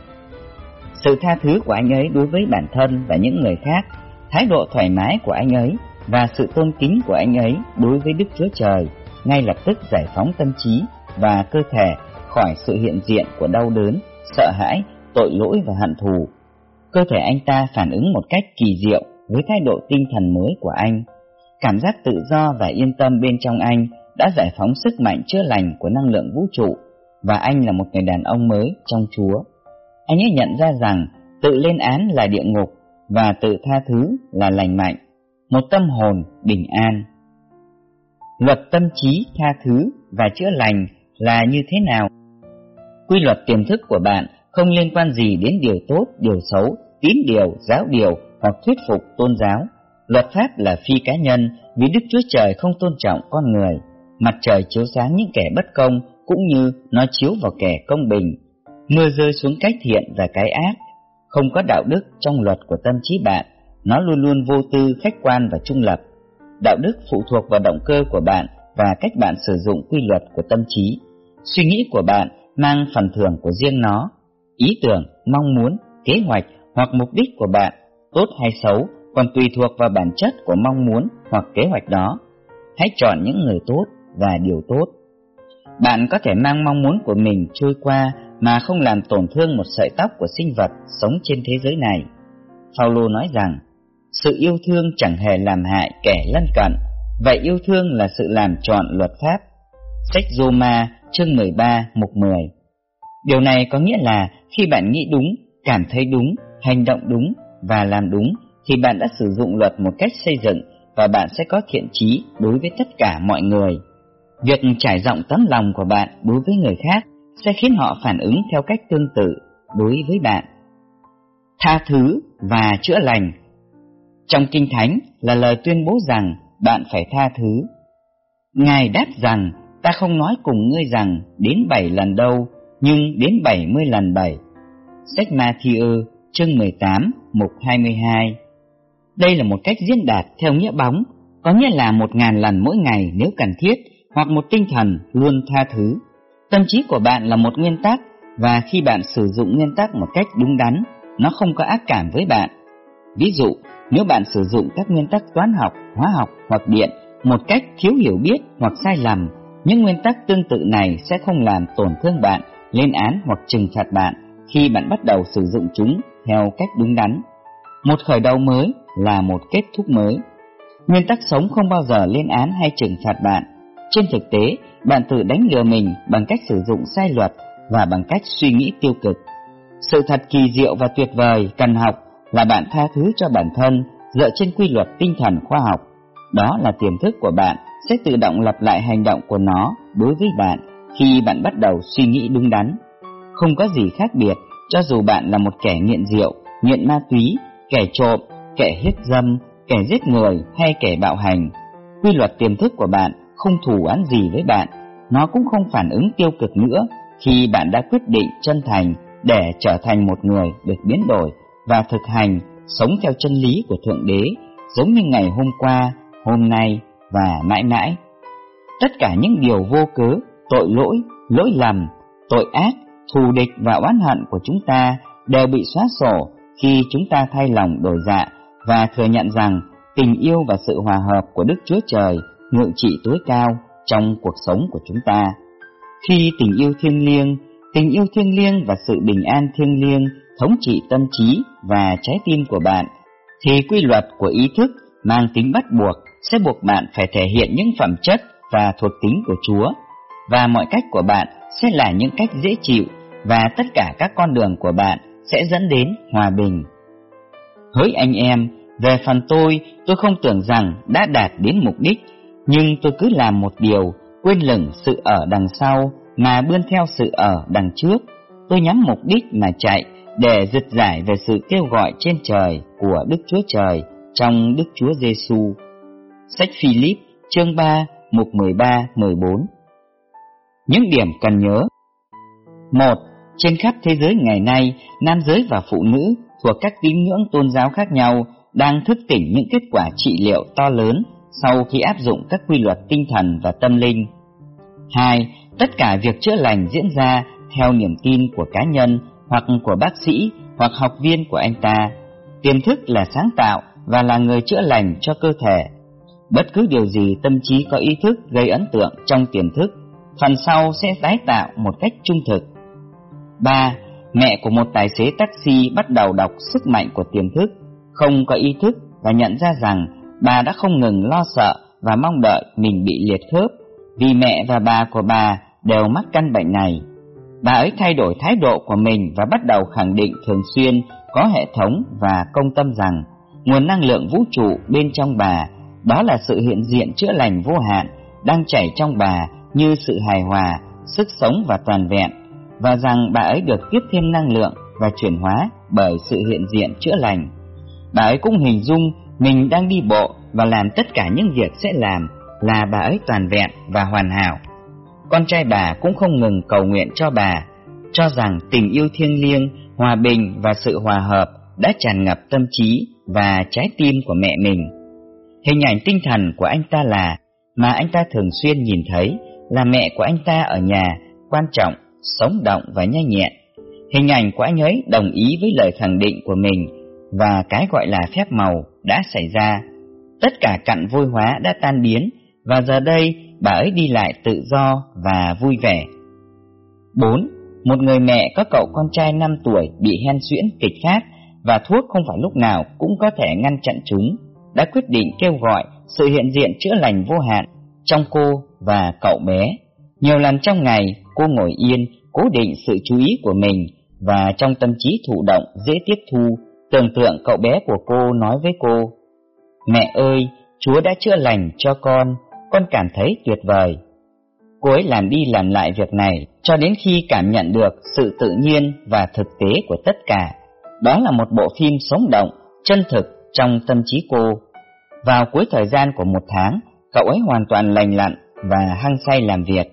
Sự tha thứ của anh ấy đối với bản thân và những người khác, thái độ thoải mái của anh ấy và sự tôn kính của anh ấy đối với Đức Chúa Trời ngay lập tức giải phóng tâm trí và cơ thể khỏi sự hiện diện của đau đớn, sợ hãi, tội lỗi và hận thù. Cơ thể anh ta phản ứng một cách kỳ diệu với thái độ tinh thần mới của anh. Cảm giác tự do và yên tâm bên trong anh đã giải phóng sức mạnh chữa lành của năng lượng vũ trụ, và anh là một người đàn ông mới trong Chúa. Anh ấy nhận ra rằng tự lên án là địa ngục và tự tha thứ là lành mạnh, một tâm hồn bình an. Luật tâm trí tha thứ và chữa lành là như thế nào? Quy luật tiềm thức của bạn không liên quan gì đến điều tốt, điều xấu, tín điều, giáo điều hoặc thuyết phục tôn giáo. Luật pháp là phi cá nhân vì Đức Chúa Trời không tôn trọng con người. Mặt trời chiếu sáng những kẻ bất công cũng như nó chiếu vào kẻ công bình. Mưa rơi xuống cái thiện và cái ác. Không có đạo đức trong luật của tâm trí bạn, nó luôn luôn vô tư, khách quan và trung lập. Đạo đức phụ thuộc vào động cơ của bạn và cách bạn sử dụng quy luật của tâm trí. Suy nghĩ của bạn mang phần thưởng của riêng nó. Ý tưởng, mong muốn, kế hoạch hoặc mục đích của bạn, tốt hay xấu, còn tùy thuộc vào bản chất của mong muốn hoặc kế hoạch đó. Hãy chọn những người tốt và điều tốt. Bạn có thể mang mong muốn của mình trôi qua mà không làm tổn thương một sợi tóc của sinh vật sống trên thế giới này. Phaolô nói rằng, sự yêu thương chẳng hề làm hại kẻ lân cận, vậy yêu thương là sự làm trọn luật pháp. Sách Roma chương mười ba mục mười. Điều này có nghĩa là khi bạn nghĩ đúng, cảm thấy đúng, hành động đúng và làm đúng, thì bạn đã sử dụng luật một cách xây dựng và bạn sẽ có thiện chí đối với tất cả mọi người. Việc trải rộng tấm lòng của bạn đối với người khác sẽ khiến họ phản ứng theo cách tương tự đối với bạn. Tha thứ và chữa lành. Trong Kinh Thánh là lời tuyên bố rằng bạn phải tha thứ. Ngài đáp rằng, ta không nói cùng ngươi rằng đến bảy lần đâu, nhưng đến bảy mươi lần bảy. Sách Ma-thi-ơ chương mười tám mục hai mươi hai. Đây là một cách diễn đạt theo nghĩa bóng, có nghĩa là một ngàn lần mỗi ngày nếu cần thiết, hoặc một tinh thần luôn tha thứ. Tâm trí của bạn là một nguyên tắc, và khi bạn sử dụng nguyên tắc một cách đúng đắn, nó không có ác cảm với bạn. Ví dụ, nếu bạn sử dụng các nguyên tắc toán học, hóa học hoặc điện một cách thiếu hiểu biết hoặc sai lầm, những nguyên tắc tương tự này sẽ không làm tổn thương bạn, lên án hoặc trừng phạt bạn khi bạn bắt đầu sử dụng chúng theo cách đúng đắn. Một khởi đầu mới là một kết thúc mới. Nguyên tắc sống không bao giờ lên án hay trừng phạt bạn. Trên thực tế, bạn tự đánh lừa mình bằng cách sử dụng sai luật và bằng cách suy nghĩ tiêu cực. Sự thật kỳ diệu và tuyệt vời cần học là bạn tha thứ cho bản thân dựa trên quy luật tinh thần khoa học. Đó là tiềm thức của bạn sẽ tự động lặp lại hành động của nó đối với bạn khi bạn bắt đầu suy nghĩ đúng đắn. Không có gì khác biệt cho dù bạn là một kẻ nghiện rượu, nghiện ma túy, kẻ trộm, kẻ hiếp dâm, kẻ giết người hay kẻ bạo hành. Quy luật tiềm thức của bạn không thù oán gì với bạn, nó cũng không phản ứng tiêu cực nữa khi bạn đã quyết định chân thành để trở thành một người được biến đổi và thực hành, sống theo chân lý của Thượng Đế, giống như ngày hôm qua, hôm nay và mãi mãi. Tất cả những điều vô cớ, tội lỗi, lỗi lầm, tội ác, thù địch và oán hận của chúng ta đều bị xóa sổ khi chúng ta thay lòng đổi dạ và thừa nhận rằng tình yêu và sự hòa hợp của Đức Chúa Trời ngự trị tối cao trong cuộc sống của chúng ta. Khi tình yêu thiêng liêng, tình yêu thiêng liêng và sự bình an thiêng liêng thống trị tâm trí và trái tim của bạn, thì quy luật của ý thức mang tính bắt buộc sẽ buộc bạn phải thể hiện những phẩm chất và thuộc tính của Chúa, và mọi cách của bạn sẽ là những cách dễ chịu, và tất cả các con đường của bạn sẽ dẫn đến hòa bình. Hỡi anh em, về phần tôi, tôi không tưởng rằng đã đạt đến mục đích, nhưng tôi cứ làm một điều, quên lửng sự ở đằng sau mà bươn theo sự ở đằng trước. Tôi nhắm mục đích mà chạy để giật giải về sự kêu gọi trên trời của Đức Chúa Trời trong Đức Chúa Giêsu. Sách Philip chương ba, mục mười ba mười bốn. Những điểm cần nhớ. Một. Trên khắp thế giới ngày nay, nam giới và phụ nữ thuộc các tín ngưỡng tôn giáo khác nhau đang thức tỉnh những kết quả trị liệu to lớn sau khi áp dụng các quy luật tinh thần và tâm linh. Hai. Tất cả việc chữa lành diễn ra theo niềm tin của cá nhân hoặc của bác sĩ hoặc học viên của anh ta. Tiềm thức là sáng tạo và là người chữa lành cho cơ thể. Bất cứ điều gì tâm trí có ý thức gây ấn tượng trong tiềm thức, phần sau sẽ tái tạo một cách trung thực. Ba. Mẹ của một tài xế taxi bắt đầu đọc sức mạnh của tiềm thức, không có ý thức và nhận ra rằng bà đã không ngừng lo sợ và mong đợi mình bị liệt khớp, vì mẹ và bà của bà đều mắc căn bệnh này. Bà ấy thay đổi thái độ của mình và bắt đầu khẳng định thường xuyên, có hệ thống và công tâm rằng nguồn năng lượng vũ trụ bên trong bà, đó là sự hiện diện chữa lành vô hạn, đang chảy trong bà như sự hài hòa, sức sống và toàn vẹn, và rằng bà ấy được tiếp thêm năng lượng và chuyển hóa bởi sự hiện diện chữa lành. Bà ấy cũng hình dung mình đang đi bộ và làm tất cả những việc sẽ làm là bà ấy toàn vẹn và hoàn hảo. Con trai bà cũng không ngừng cầu nguyện cho bà, cho rằng tình yêu thiêng liêng, hòa bình và sự hòa hợp đã tràn ngập tâm trí và trái tim của mẹ mình. Hình ảnh tinh thần của anh ta là, mà anh ta thường xuyên nhìn thấy, là mẹ của anh ta ở nhà, quan trọng, sống động và nhanh nhẹn. Hình ảnh của anh ấy đồng ý với lời khẳng định của mình, và cái gọi là phép màu đã xảy ra. Tất cả cặn vôi hóa đã tan biến, và giờ đây bà ấy đi lại tự do và vui vẻ. Bốn. Một người mẹ có cậu con trai năm tuổi bị hen suyễn kịch phát, và thuốc không phải lúc nào cũng có thể ngăn chặn chúng, đã quyết định kêu gọi sự hiện diện chữa lành vô hạn trong cô và cậu bé. Nhiều lần trong ngày, cô ngồi yên, cố định sự chú ý của mình, và trong tâm trí thụ động dễ tiếp thu, tưởng tượng cậu bé của cô nói với cô: "Mẹ ơi, Chúa đã chữa lành cho con, con cảm thấy tuyệt vời." Cô ấy làm đi làm lại việc này cho đến khi cảm nhận được sự tự nhiên và thực tế của tất cả. Đó là một bộ phim sống động, chân thực trong tâm trí cô. Vào cuối thời gian của một tháng, cậu ấy hoàn toàn lành lặn và hăng say làm việc.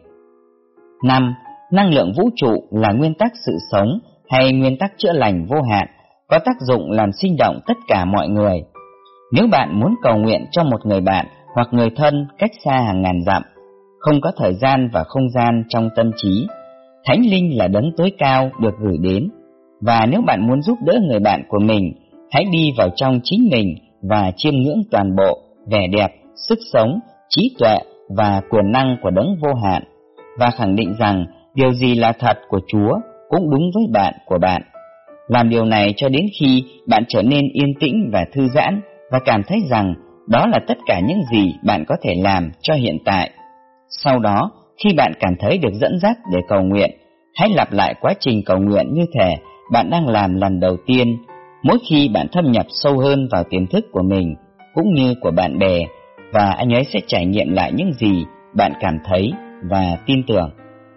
Năm. Năng lượng vũ trụ là nguyên tắc sự sống hay nguyên tắc chữa lành vô hạn, có tác dụng làm sinh động tất cả mọi người. Nếu bạn muốn cầu nguyện cho một người bạn hoặc người thân cách xa hàng ngàn dặm, không có thời gian và không gian trong tâm trí, Thánh Linh là đấng tối cao được gửi đến. Và nếu bạn muốn giúp đỡ người bạn của mình, hãy đi vào trong chính mình và chiêm ngưỡng toàn bộ vẻ đẹp, sức sống, trí tuệ và quyền năng của đấng vô hạn, và khẳng định rằng điều gì là thật của Chúa cũng đúng với bạn của bạn. Làm điều này cho đến khi bạn trở nên yên tĩnh và thư giãn, và cảm thấy rằng đó là tất cả những gì bạn có thể làm cho hiện tại. Sau đó, khi bạn cảm thấy được dẫn dắt để cầu nguyện, hãy lặp lại quá trình cầu nguyện như thể bạn đang làm lần đầu tiên. Mỗi khi bạn thâm nhập sâu hơn vào tiềm thức của mình, cũng như của bạn bè, và anh ấy sẽ trải nghiệm lại những gì bạn cảm thấy và tin tưởng.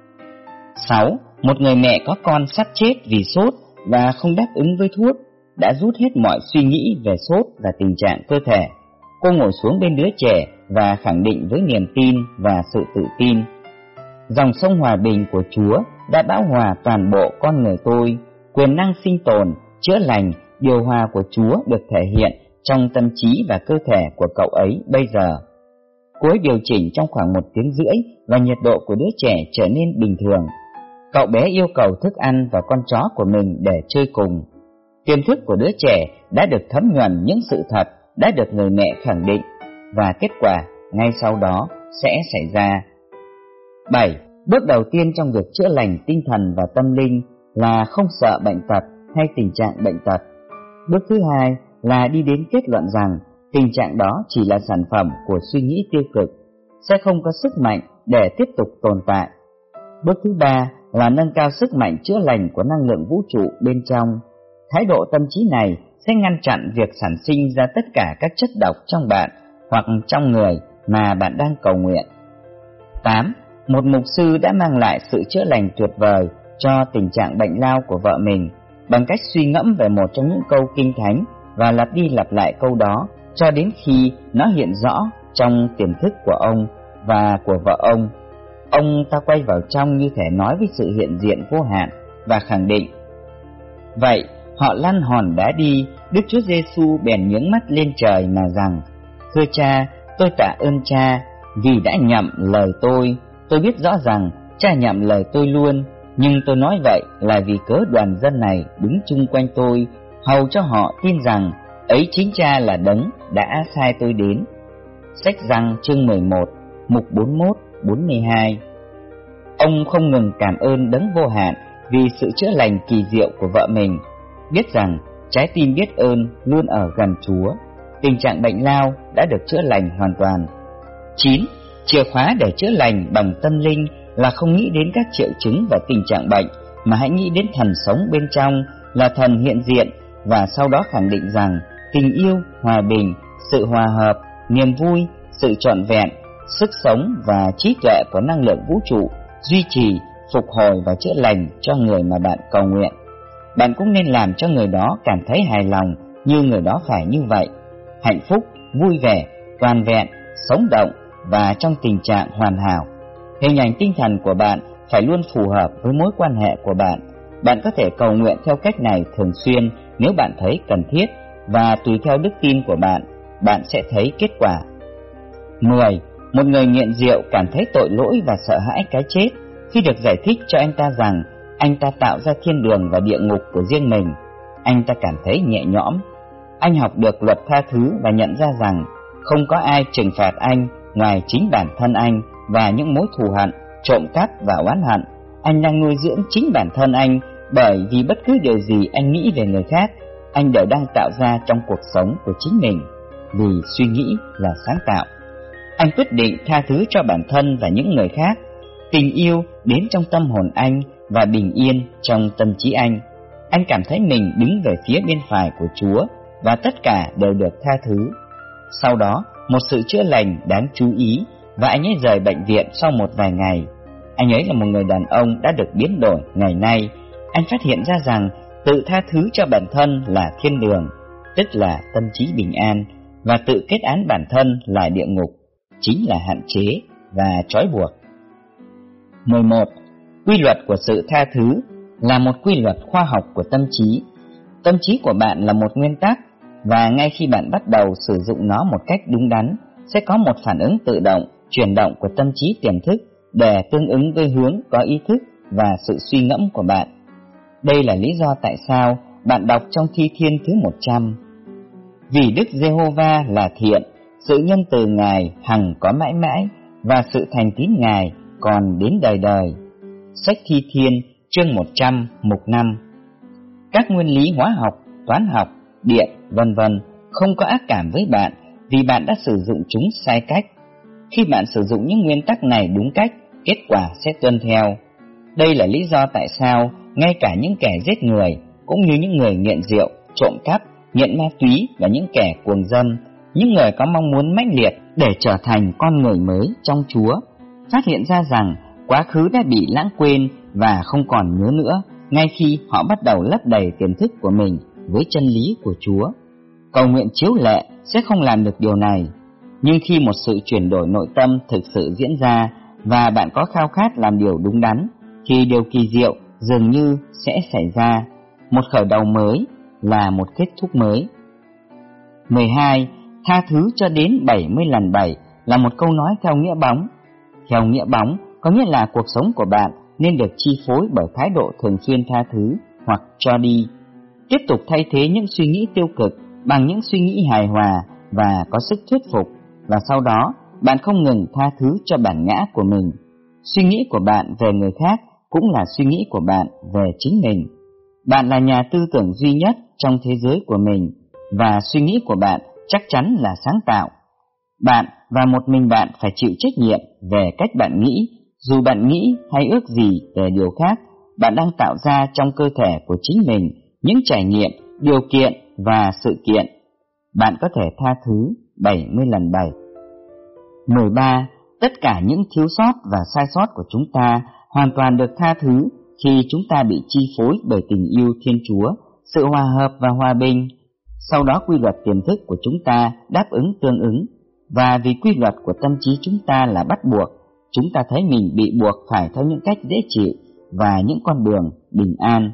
sáu. Một người mẹ có con sắp chết vì sốt và không đáp ứng với thuốc, đã rút hết mọi suy nghĩ về sốt và tình trạng cơ thể. Cô ngồi xuống bên đứa trẻ và khẳng định với niềm tin và sự tự tin: dòng sông hòa bình của Chúa đã bão hòa toàn bộ con người tôi. Quyền năng sinh tồn, chữa lành, điều hòa của Chúa được thể hiện trong tâm trí và cơ thể của cậu ấy bây giờ. Cô ấy điều chỉnh trong khoảng một tiếng rưỡi và nhiệt độ của đứa trẻ trở nên bình thường. Cậu bé yêu cầu thức ăn và con chó của mình để chơi cùng. Tiềm thức của đứa trẻ đã được thấm nhuần những sự thật đã được người mẹ khẳng định, và kết quả ngay sau đó sẽ xảy ra. bảy. Bước đầu tiên trong việc chữa lành tinh thần và tâm linh là không sợ bệnh tật hay tình trạng bệnh tật. Bước thứ hai là đi đến kết luận rằng tình trạng đó chỉ là sản phẩm của suy nghĩ tiêu cực, sẽ không có sức mạnh để tiếp tục tồn tại. Bước thứ ba là nâng cao sức mạnh chữa lành của năng lượng vũ trụ bên trong. Thái độ tâm trí này sẽ ngăn chặn việc sản sinh ra tất cả các chất độc trong bạn hoặc trong người mà bạn đang cầu nguyện. tám. Một mục sư đã mang lại sự chữa lành tuyệt vời cho tình trạng bệnh lao của vợ mình bằng cách suy ngẫm về một trong những câu kinh thánh và lặp đi lặp lại câu đó cho đến khi nó hiện rõ trong tiềm thức của ông và của vợ ông. Ông ta quay vào trong như thể nói với sự hiện diện vô hạn và khẳng định. Vậy họ lăn hòn đá đi. Đức Chúa Giêsu bèn nhướng mắt lên trời mà rằng: thưa Cha, tôi tạ ơn Cha vì đã nhậm lời tôi. Tôi biết rõ rằng Cha nhậm lời tôi luôn, nhưng tôi nói vậy là vì cớ đoàn dân này đứng chung quanh tôi, hầu cho họ tin rằng ấy chính Cha là đấng đã sai tôi đến. Sách Giăng chương mười một, mục bốn mươi mốt bốn mươi hai. Ông không ngừng cảm ơn đấng vô hạn vì sự chữa lành kỳ diệu của vợ mình, biết rằng trái tim biết ơn luôn ở gần Chúa. Tình trạng bệnh lao đã được chữa lành hoàn toàn. chín. Chìa khóa để chữa lành bằng tâm linh là không nghĩ đến các triệu chứng và tình trạng bệnh, mà hãy nghĩ đến thần sống bên trong, là thần hiện diện, và sau đó khẳng định rằng tình yêu, hòa bình, sự hòa hợp, niềm vui, sự trọn vẹn, sức sống và trí tuệ của năng lượng vũ trụ duy trì, phục hồi và chữa lành cho người mà bạn cầu nguyện. Bạn cũng nên làm cho người đó cảm thấy hài lòng như người đó phải như vậy, hạnh phúc, vui vẻ, toàn vẹn, sống động và trong tình trạng hoàn hảo. Hình ảnh tinh thần của bạn phải luôn phù hợp với mối quan hệ của bạn. Bạn có thể cầu nguyện theo cách này thường xuyên nếu bạn thấy cần thiết, và tùy theo đức tin của bạn, bạn sẽ thấy kết quả. mười. Một người nghiện rượu cảm thấy tội lỗi và sợ hãi cái chết khi được giải thích cho anh ta rằng anh ta tạo ra thiên đường và địa ngục của riêng mình. Anh ta cảm thấy nhẹ nhõm. Anh học được luật tha thứ và nhận ra rằng không có ai trừng phạt anh ngoài chính bản thân anh và những mối thù hận, trộm cắp và oán hận. Anh đang nuôi dưỡng chính bản thân anh, bởi vì bất cứ điều gì anh nghĩ về người khác, anh đều đang tạo ra trong cuộc sống của chính mình, vì suy nghĩ là sáng tạo. Anh quyết định tha thứ cho bản thân và những người khác. Tình yêu đến trong tâm hồn anh và bình yên trong tâm trí anh. Anh cảm thấy mình đứng về phía bên phải của Chúa và tất cả đều được tha thứ. Sau đó, một sự chữa lành đáng chú ý, và anh ấy rời bệnh viện sau một vài ngày. Anh ấy là một người đàn ông đã được biến đổi ngày nay. Anh phát hiện ra rằng tự tha thứ cho bản thân là thiên đường, tức là tâm trí bình an, và tự kết án bản thân là địa ngục, chính là hạn chế và trói buộc. mười một. Quy luật của sự tha thứ là một quy luật khoa học của tâm trí. Tâm trí của bạn là một nguyên tắc, và ngay khi bạn bắt đầu sử dụng nó một cách đúng đắn, sẽ có một phản ứng tự động, chuyển động của tâm trí tiềm thức để tương ứng với hướng có ý thức và sự suy ngẫm của bạn. Đây là lý do tại sao bạn đọc trong Thi Thiên thứ một trăm: vì Đức Giê-hô-va là thiện, sự nhân từ Ngài hằng có mãi mãi, và sự thành tín Ngài còn đến đời đời. Sách Thi Thiên chương một trăm mục năm. Các nguyên lý hóa học, toán học, điện, vân vân không có ác cảm với bạn vì bạn đã sử dụng chúng sai cách. Khi bạn sử dụng những nguyên tắc này đúng cách, kết quả sẽ tuân theo. Đây là lý do tại sao ngay cả những kẻ giết người, cũng như những người nghiện rượu, trộm cắp, nghiện ma túy và những kẻ cuồng dâm, những người có mong muốn mãnh liệt để trở thành con người mới trong Chúa, phát hiện ra rằng quá khứ đã bị lãng quên và không còn nhớ nữa ngay khi họ bắt đầu lấp đầy tiềm thức của mình với chân lý của Chúa. Cầu nguyện chiếu lệ sẽ không làm được điều này, nhưng khi một sự chuyển đổi nội tâm thực sự diễn ra và bạn có khao khát làm điều đúng đắn, thì điều kỳ diệu dường như sẽ xảy ra. Một khởi đầu mới là một kết thúc mới. mười hai. Tha thứ cho đến bảy mươi lần bảy là một câu nói theo nghĩa bóng. Theo nghĩa bóng có nghĩa là cuộc sống của bạn nên được chi phối bởi thái độ thường xuyên tha thứ hoặc cho đi. Tiếp tục thay thế những suy nghĩ tiêu cực bằng những suy nghĩ hài hòa và có sức thuyết phục, và sau đó bạn không ngừng tha thứ cho bản ngã của mình. Suy nghĩ của bạn về người khác cũng là suy nghĩ của bạn về chính mình. Bạn là nhà tư tưởng duy nhất trong thế giới của mình, và suy nghĩ của bạn chắc chắn là sáng tạo. Bạn và một mình bạn phải chịu trách nhiệm về cách bạn nghĩ. Dù bạn nghĩ hay ước gì về điều khác, bạn đang tạo ra trong cơ thể của chính mình những trải nghiệm, điều kiện và sự kiện. Bạn có thể tha thứ bảy mươi lần bảy. mười ba. Tất cả những thiếu sót và sai sót của chúng ta hoàn toàn được tha thứ khi chúng ta bị chi phối bởi tình yêu Thiên Chúa, sự hòa hợp và hòa bình. Sau đó quy luật tiềm thức của chúng ta đáp ứng tương ứng, và vì quy luật của tâm trí chúng ta là bắt buộc, chúng ta thấy mình bị buộc phải theo những cách dễ chịu và những con đường bình an.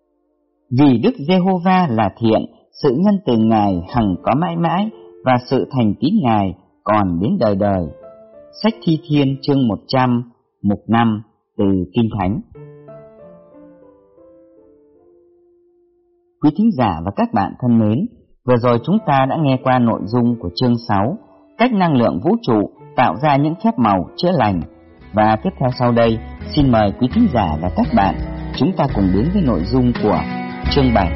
Vì Đức Giê-hô-va là thiện, sự nhân từ Ngài hằng có mãi mãi, và sự thành tín Ngài còn đến đời đời. Sách Thi Thiên chương một trăm, mục năm, từ Kinh Thánh. Quý thính giả và các bạn thân mến, vừa rồi chúng ta đã nghe qua nội dung của chương sáu, cách năng lượng vũ trụ tạo ra những phép màu chữa lành. Và tiếp theo sau đây, xin mời quý thính giả và các bạn, chúng ta cùng đến với nội dung của chương bảy.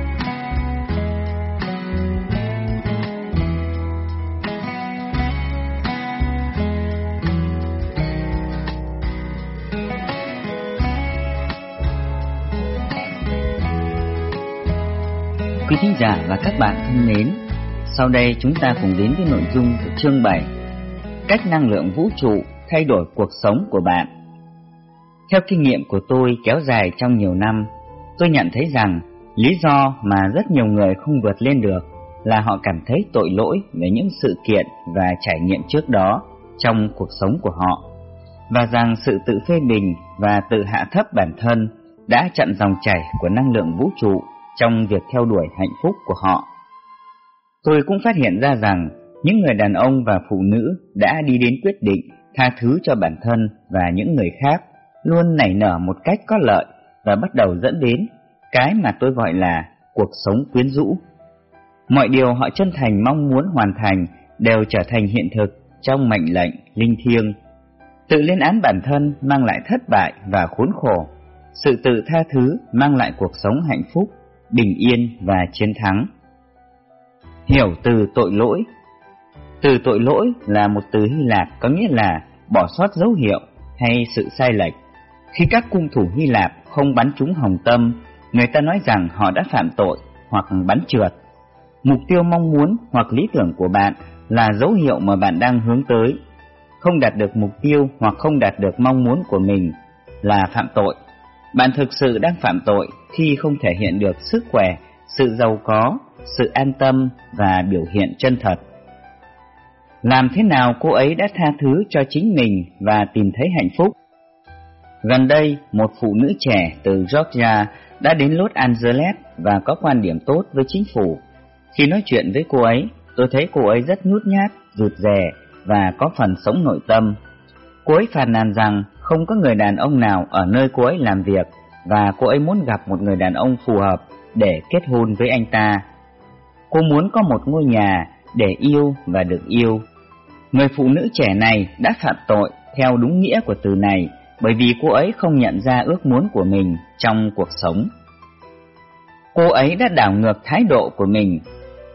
Quý thính giả và các bạn thân mến, sau đây chúng ta cùng đến với nội dung của chương bảy, cách năng lượng vũ trụ thay đổi cuộc sống của bạn. Theo kinh nghiệm của tôi kéo dài trong nhiều năm, tôi nhận thấy rằng lý do mà rất nhiều người không vượt lên được là họ cảm thấy tội lỗi về những sự kiện và trải nghiệm trước đó trong cuộc sống của họ, và rằng sự tự phê bình và tự hạ thấp bản thân đã chặn dòng chảy của năng lượng vũ trụ trong việc theo đuổi hạnh phúc của họ. Tôi cũng phát hiện ra rằng những người đàn ông và phụ nữ đã đi đến quyết định tha thứ cho bản thân và những người khác luôn nảy nở một cách có lợi và bắt đầu dẫn đến cái mà tôi gọi là cuộc sống quyến rũ. Mọi điều họ chân thành mong muốn hoàn thành đều trở thành hiện thực trong mệnh lệnh linh thiêng. Tự lên án bản thân mang lại thất bại và khốn khổ. Sự tự tha thứ mang lại cuộc sống hạnh phúc, bình yên và chiến thắng. Hiểu từ tội lỗi. Từ tội lỗi là một từ Hy Lạp có nghĩa là bỏ sót dấu hiệu hay sự sai lệch. Khi các cung thủ Hy Lạp không bắn trúng hồng tâm, người ta nói rằng họ đã phạm tội hoặc bắn trượt. Mục tiêu mong muốn hoặc lý tưởng của bạn là dấu hiệu mà bạn đang hướng tới. Không đạt được mục tiêu hoặc không đạt được mong muốn của mình là phạm tội. Bạn thực sự đang phạm tội khi không thể hiện được sức khỏe, sự giàu có, sự an tâm và biểu hiện chân thật. Làm thế nào cô ấy đã tha thứ cho chính mình và tìm thấy hạnh phúc? Gần đây, một phụ nữ trẻ từ Georgia đã đến Los Angeles và có quan điểm tốt với chính phủ. Khi nói chuyện với cô ấy, tôi thấy cô ấy rất nhút nhát, rụt rè và có phần sống nội tâm. Cô ấy phàn nàn rằng không có người đàn ông nào ở nơi cô ấy làm việc và cô ấy muốn gặp một người đàn ông phù hợp để kết hôn với anh ta. Cô muốn có một ngôi nhà để yêu và được yêu. Người phụ nữ trẻ này đã phạm tội theo đúng nghĩa của từ này bởi vì cô ấy không nhận ra ước muốn của mình trong cuộc sống. Cô ấy đã đảo ngược thái độ của mình.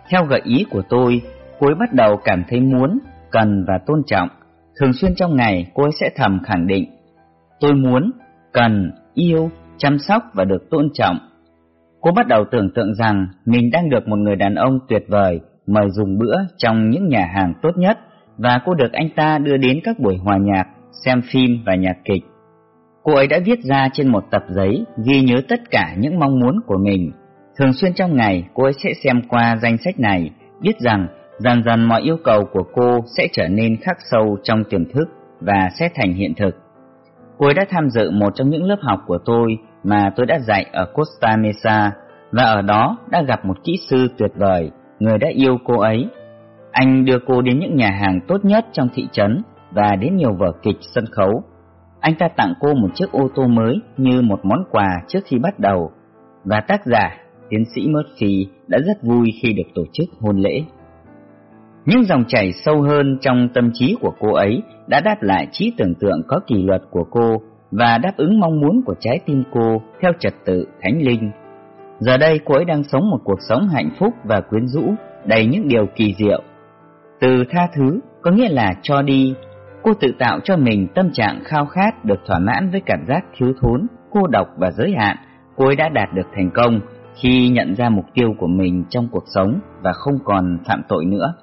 Theo gợi ý của tôi, cô ấy bắt đầu cảm thấy muốn, cần và tôn trọng. Thường xuyên trong ngày, cô ấy sẽ thầm khẳng định: tôi muốn, cần, yêu, chăm sóc và được tôn trọng. Cô bắt đầu tưởng tượng rằng mình đang được một người đàn ông tuyệt vời mời dùng bữa trong những nhà hàng tốt nhất, và cô được anh ta đưa đến các buổi hòa nhạc, xem phim và nhạc kịch. Cô ấy đã viết ra trên một tập giấy ghi nhớ tất cả những mong muốn của mình. Thường xuyên trong ngày, cô ấy sẽ xem qua danh sách này, biết rằng dần dần mọi yêu cầu của cô sẽ trở nên khắc sâu trong tiềm thức và sẽ thành hiện thực. Cô ấy đã tham dự một trong những lớp học của tôi mà tôi đã dạy ở Costa Mesa, và ở đó đã gặp một kỹ sư tuyệt vời, người đã yêu cô ấy. Anh đưa cô đến những nhà hàng tốt nhất trong thị trấn và đến nhiều vở kịch sân khấu. Anh ta tặng cô một chiếc ô tô mới như một món quà trước khi bắt đầu, và tác giả, tiến sĩ Murphy, đã rất vui khi được tổ chức hôn lễ. Những dòng chảy sâu hơn trong tâm trí của cô ấy đã đáp lại trí tưởng tượng có kỷ luật của cô và đáp ứng mong muốn của trái tim cô theo trật tự thánh linh. Giờ đây cô ấy đang sống một cuộc sống hạnh phúc và quyến rũ, đầy những điều kỳ diệu. Từ tha thứ có nghĩa là cho đi, cô tự tạo cho mình tâm trạng khao khát được thỏa mãn với cảm giác thiếu thốn, cô độc và giới hạn. Cô ấy đã đạt được thành công khi nhận ra mục tiêu của mình trong cuộc sống và không còn phạm tội nữa.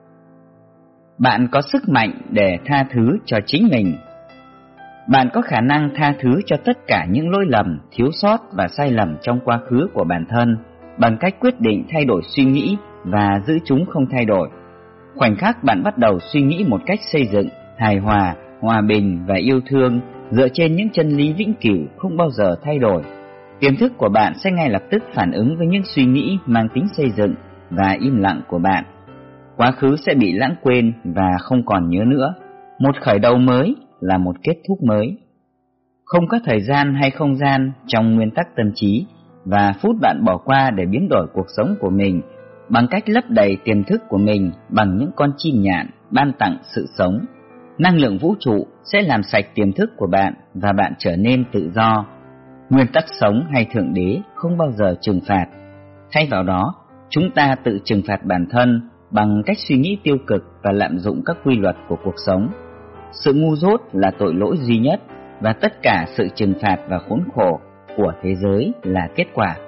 Bạn có sức mạnh để tha thứ cho chính mình. Bạn có khả năng tha thứ cho tất cả những lỗi lầm, thiếu sót và sai lầm trong quá khứ của bản thân bằng cách quyết định thay đổi suy nghĩ và giữ chúng không thay đổi. Khoảnh khắc bạn bắt đầu suy nghĩ một cách xây dựng, hài hòa, hòa bình và yêu thương dựa trên những chân lý vĩnh cửu không bao giờ thay đổi, tiềm thức của bạn sẽ ngay lập tức phản ứng với những suy nghĩ mang tính xây dựng và im lặng của bạn. Quá khứ sẽ bị lãng quên và không còn nhớ nữa. Một khởi đầu mới là một kết thúc mới. Không có thời gian hay không gian trong nguyên tắc tâm trí, và phút bạn bỏ qua để biến đổi cuộc sống của mình bằng cách lấp đầy tiềm thức của mình bằng những con chim nhạn ban tặng sự sống. Năng lượng vũ trụ sẽ làm sạch tiềm thức của bạn và bạn trở nên tự do. Nguyên tắc sống hay thượng đế không bao giờ trừng phạt. Thay vào đó, chúng ta tự trừng phạt bản thân bằng cách suy nghĩ tiêu cực và lạm dụng các quy luật của cuộc sống. Sự ngu dốt là tội lỗi duy nhất, và tất cả sự trừng phạt và khốn khổ của thế giới là kết quả.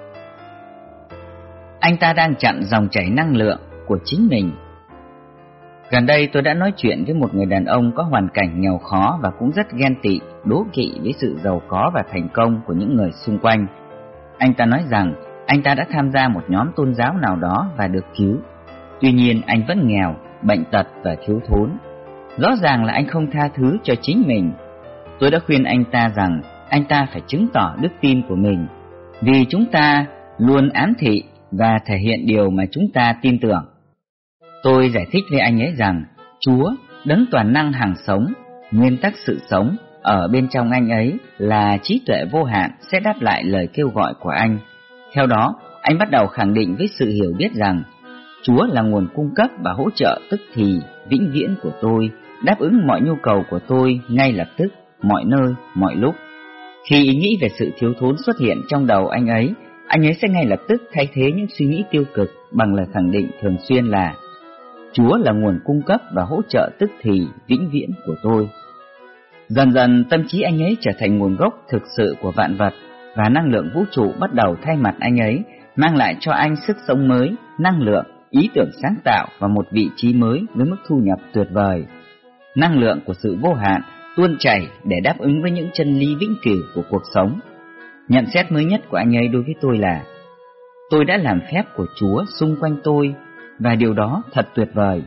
Anh ta đang chặn dòng chảy năng lượng của chính mình. Gần đây tôi đã nói chuyện với một người đàn ông có hoàn cảnh nghèo khó và cũng rất ghen tị, đố kỵ với sự giàu có và thành công của những người xung quanh. Anh ta nói rằng anh ta đã tham gia một nhóm tôn giáo nào đó và được cứu. Tuy nhiên anh vẫn nghèo, bệnh tật và thiếu thốn. Rõ ràng là anh không tha thứ cho chính mình. Tôi đã khuyên anh ta rằng anh ta phải chứng tỏ đức tin của mình, vì chúng ta luôn ám thị và thể hiện điều mà chúng ta tin tưởng. Tôi giải thích với anh ấy rằng Chúa, đấng toàn năng hằng sống, nguyên tắc sự sống ở bên trong anh ấy là trí tuệ vô hạn sẽ đáp lại lời kêu gọi của anh. Theo đó, anh bắt đầu khẳng định với sự hiểu biết rằng Chúa là nguồn cung cấp và hỗ trợ tức thì, vĩnh viễn của tôi, đáp ứng mọi nhu cầu của tôi ngay lập tức, mọi nơi, mọi lúc. Khi ý nghĩ về sự thiếu thốn xuất hiện trong đầu anh ấy, anh ấy sẽ ngay lập tức thay thế những suy nghĩ tiêu cực bằng lời khẳng định thường xuyên là Chúa là nguồn cung cấp và hỗ trợ tức thì, vĩnh viễn của tôi. Dần dần tâm trí anh ấy trở thành nguồn gốc thực sự của vạn vật, và năng lượng vũ trụ bắt đầu thay mặt anh ấy, mang lại cho anh sức sống mới, năng lượng, ý tưởng sáng tạo và một vị trí mới với mức thu nhập tuyệt vời. Năng lượng của sự vô hạn tuôn chảy để đáp ứng với những chân lý vĩnh cửu của cuộc sống. Nhận xét mới nhất của anh ấy đối với tôi là tôi đã làm phép của Chúa xung quanh tôi, và điều đó thật tuyệt vời.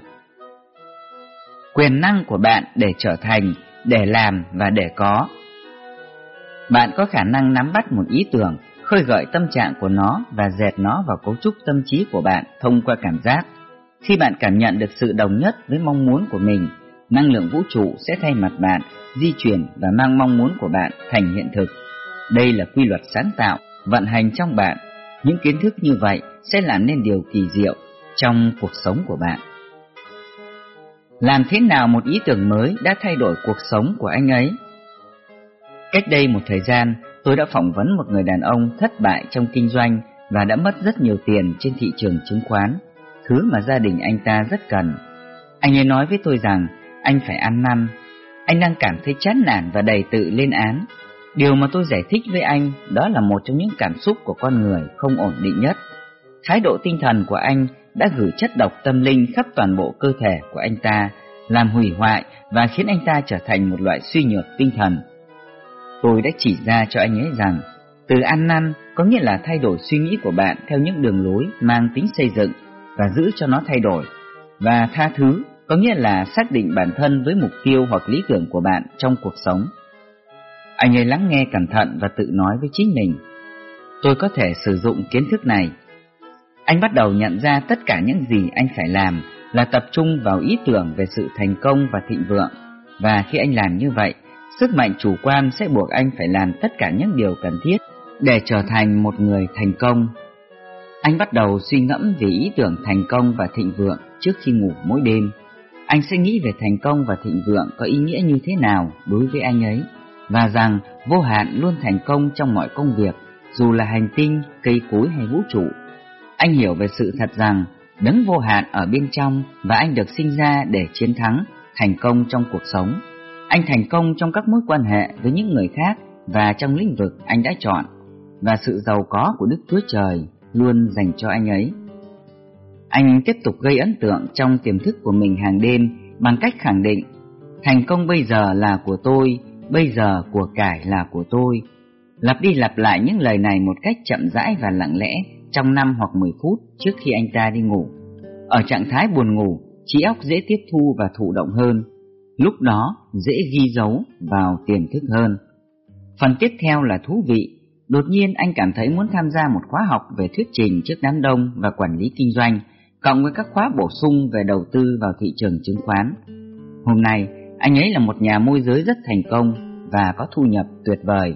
Quyền năng của bạn để trở thành, để làm và để có. Bạn có khả năng nắm bắt một ý tưởng, khơi gợi tâm trạng của nó và dệt nó vào cấu trúc tâm trí của bạn thông qua cảm giác. Khi bạn cảm nhận được sự đồng nhất với mong muốn của mình, năng lượng vũ trụ sẽ thay mặt bạn di chuyển và mang mong muốn của bạn thành hiện thực. Đây là quy luật sáng tạo vận hành trong bạn. Những kiến thức như vậy sẽ làm nên điều kỳ diệu trong cuộc sống của bạn. Làm thế nào một ý tưởng mới đã thay đổi cuộc sống của anh ấy? Cách đây một thời gian, tôi đã phỏng vấn một người đàn ông thất bại trong kinh doanh và đã mất rất nhiều tiền trên thị trường chứng khoán. thứ mà gia đình anh ta rất cần. Anh ấy nói với tôi rằng anh phải ăn năn. Anh đang cảm thấy chán nản và đầy tự lên án. Điều mà tôi giải thích với anh đó là một trong những cảm xúc của con người không ổn định nhất. Thái độ tinh thần của anh đã gửi chất độc tâm linh khắp toàn bộ cơ thể của anh ta, làm hủy hoại và khiến anh ta trở thành một loại suy nhược tinh thần. Tôi đã chỉ ra cho anh ấy rằng từ ăn năn có nghĩa là thay đổi suy nghĩ của bạn theo những đường lối mang tính xây dựng và giữ cho nó thay đổi, và tha thứ có nghĩa là xác định bản thân với mục tiêu hoặc lý tưởng của bạn trong cuộc sống. Anh ấy lắng nghe cẩn thận và tự nói với chính mình: tôi có thể sử dụng kiến thức này. Anh bắt đầu nhận ra tất cả những gì anh phải làm là tập trung vào ý tưởng về sự thành công và thịnh vượng, và khi anh làm như vậy, sức mạnh chủ quan sẽ buộc anh phải làm tất cả những điều cần thiết để trở thành một người thành công. Anh bắt đầu suy ngẫm về ý tưởng thành công và thịnh vượng trước khi ngủ mỗi đêm. Anh sẽ nghĩ về thành công và thịnh vượng có ý nghĩa như thế nào đối với anh ấy, và rằng vô hạn luôn thành công trong mọi công việc, dù là hành tinh, cây cối hay vũ trụ. Anh hiểu về sự thật rằng đấng vô hạn ở bên trong, và anh được sinh ra để chiến thắng, thành công trong cuộc sống. Anh thành công trong các mối quan hệ với những người khác và trong lĩnh vực anh đã chọn, và sự giàu có của Đức Chúa Trời luôn dành cho anh ấy. Anh tiếp tục gây ấn tượng trong tiềm thức của mình hàng đêm bằng cách khẳng định: thành công bây giờ là của tôi, bây giờ của cải là của tôi. Lặp đi lặp lại những lời này một cách chậm rãi và lặng lẽ trong năm hoặc mười phút trước khi anh ta đi ngủ. Ở trạng thái buồn ngủ, trí óc dễ tiếp thu và thụ động hơn, lúc đó dễ ghi dấu vào tiềm thức hơn. Phần tiếp theo là thú vị. Đột nhiên anh cảm thấy muốn tham gia một khóa học về thuyết trình trước đám đông và quản lý kinh doanh, cộng với các khóa bổ sung về đầu tư vào thị trường chứng khoán. Hôm nay, anh ấy là một nhà môi giới rất thành công và có thu nhập tuyệt vời.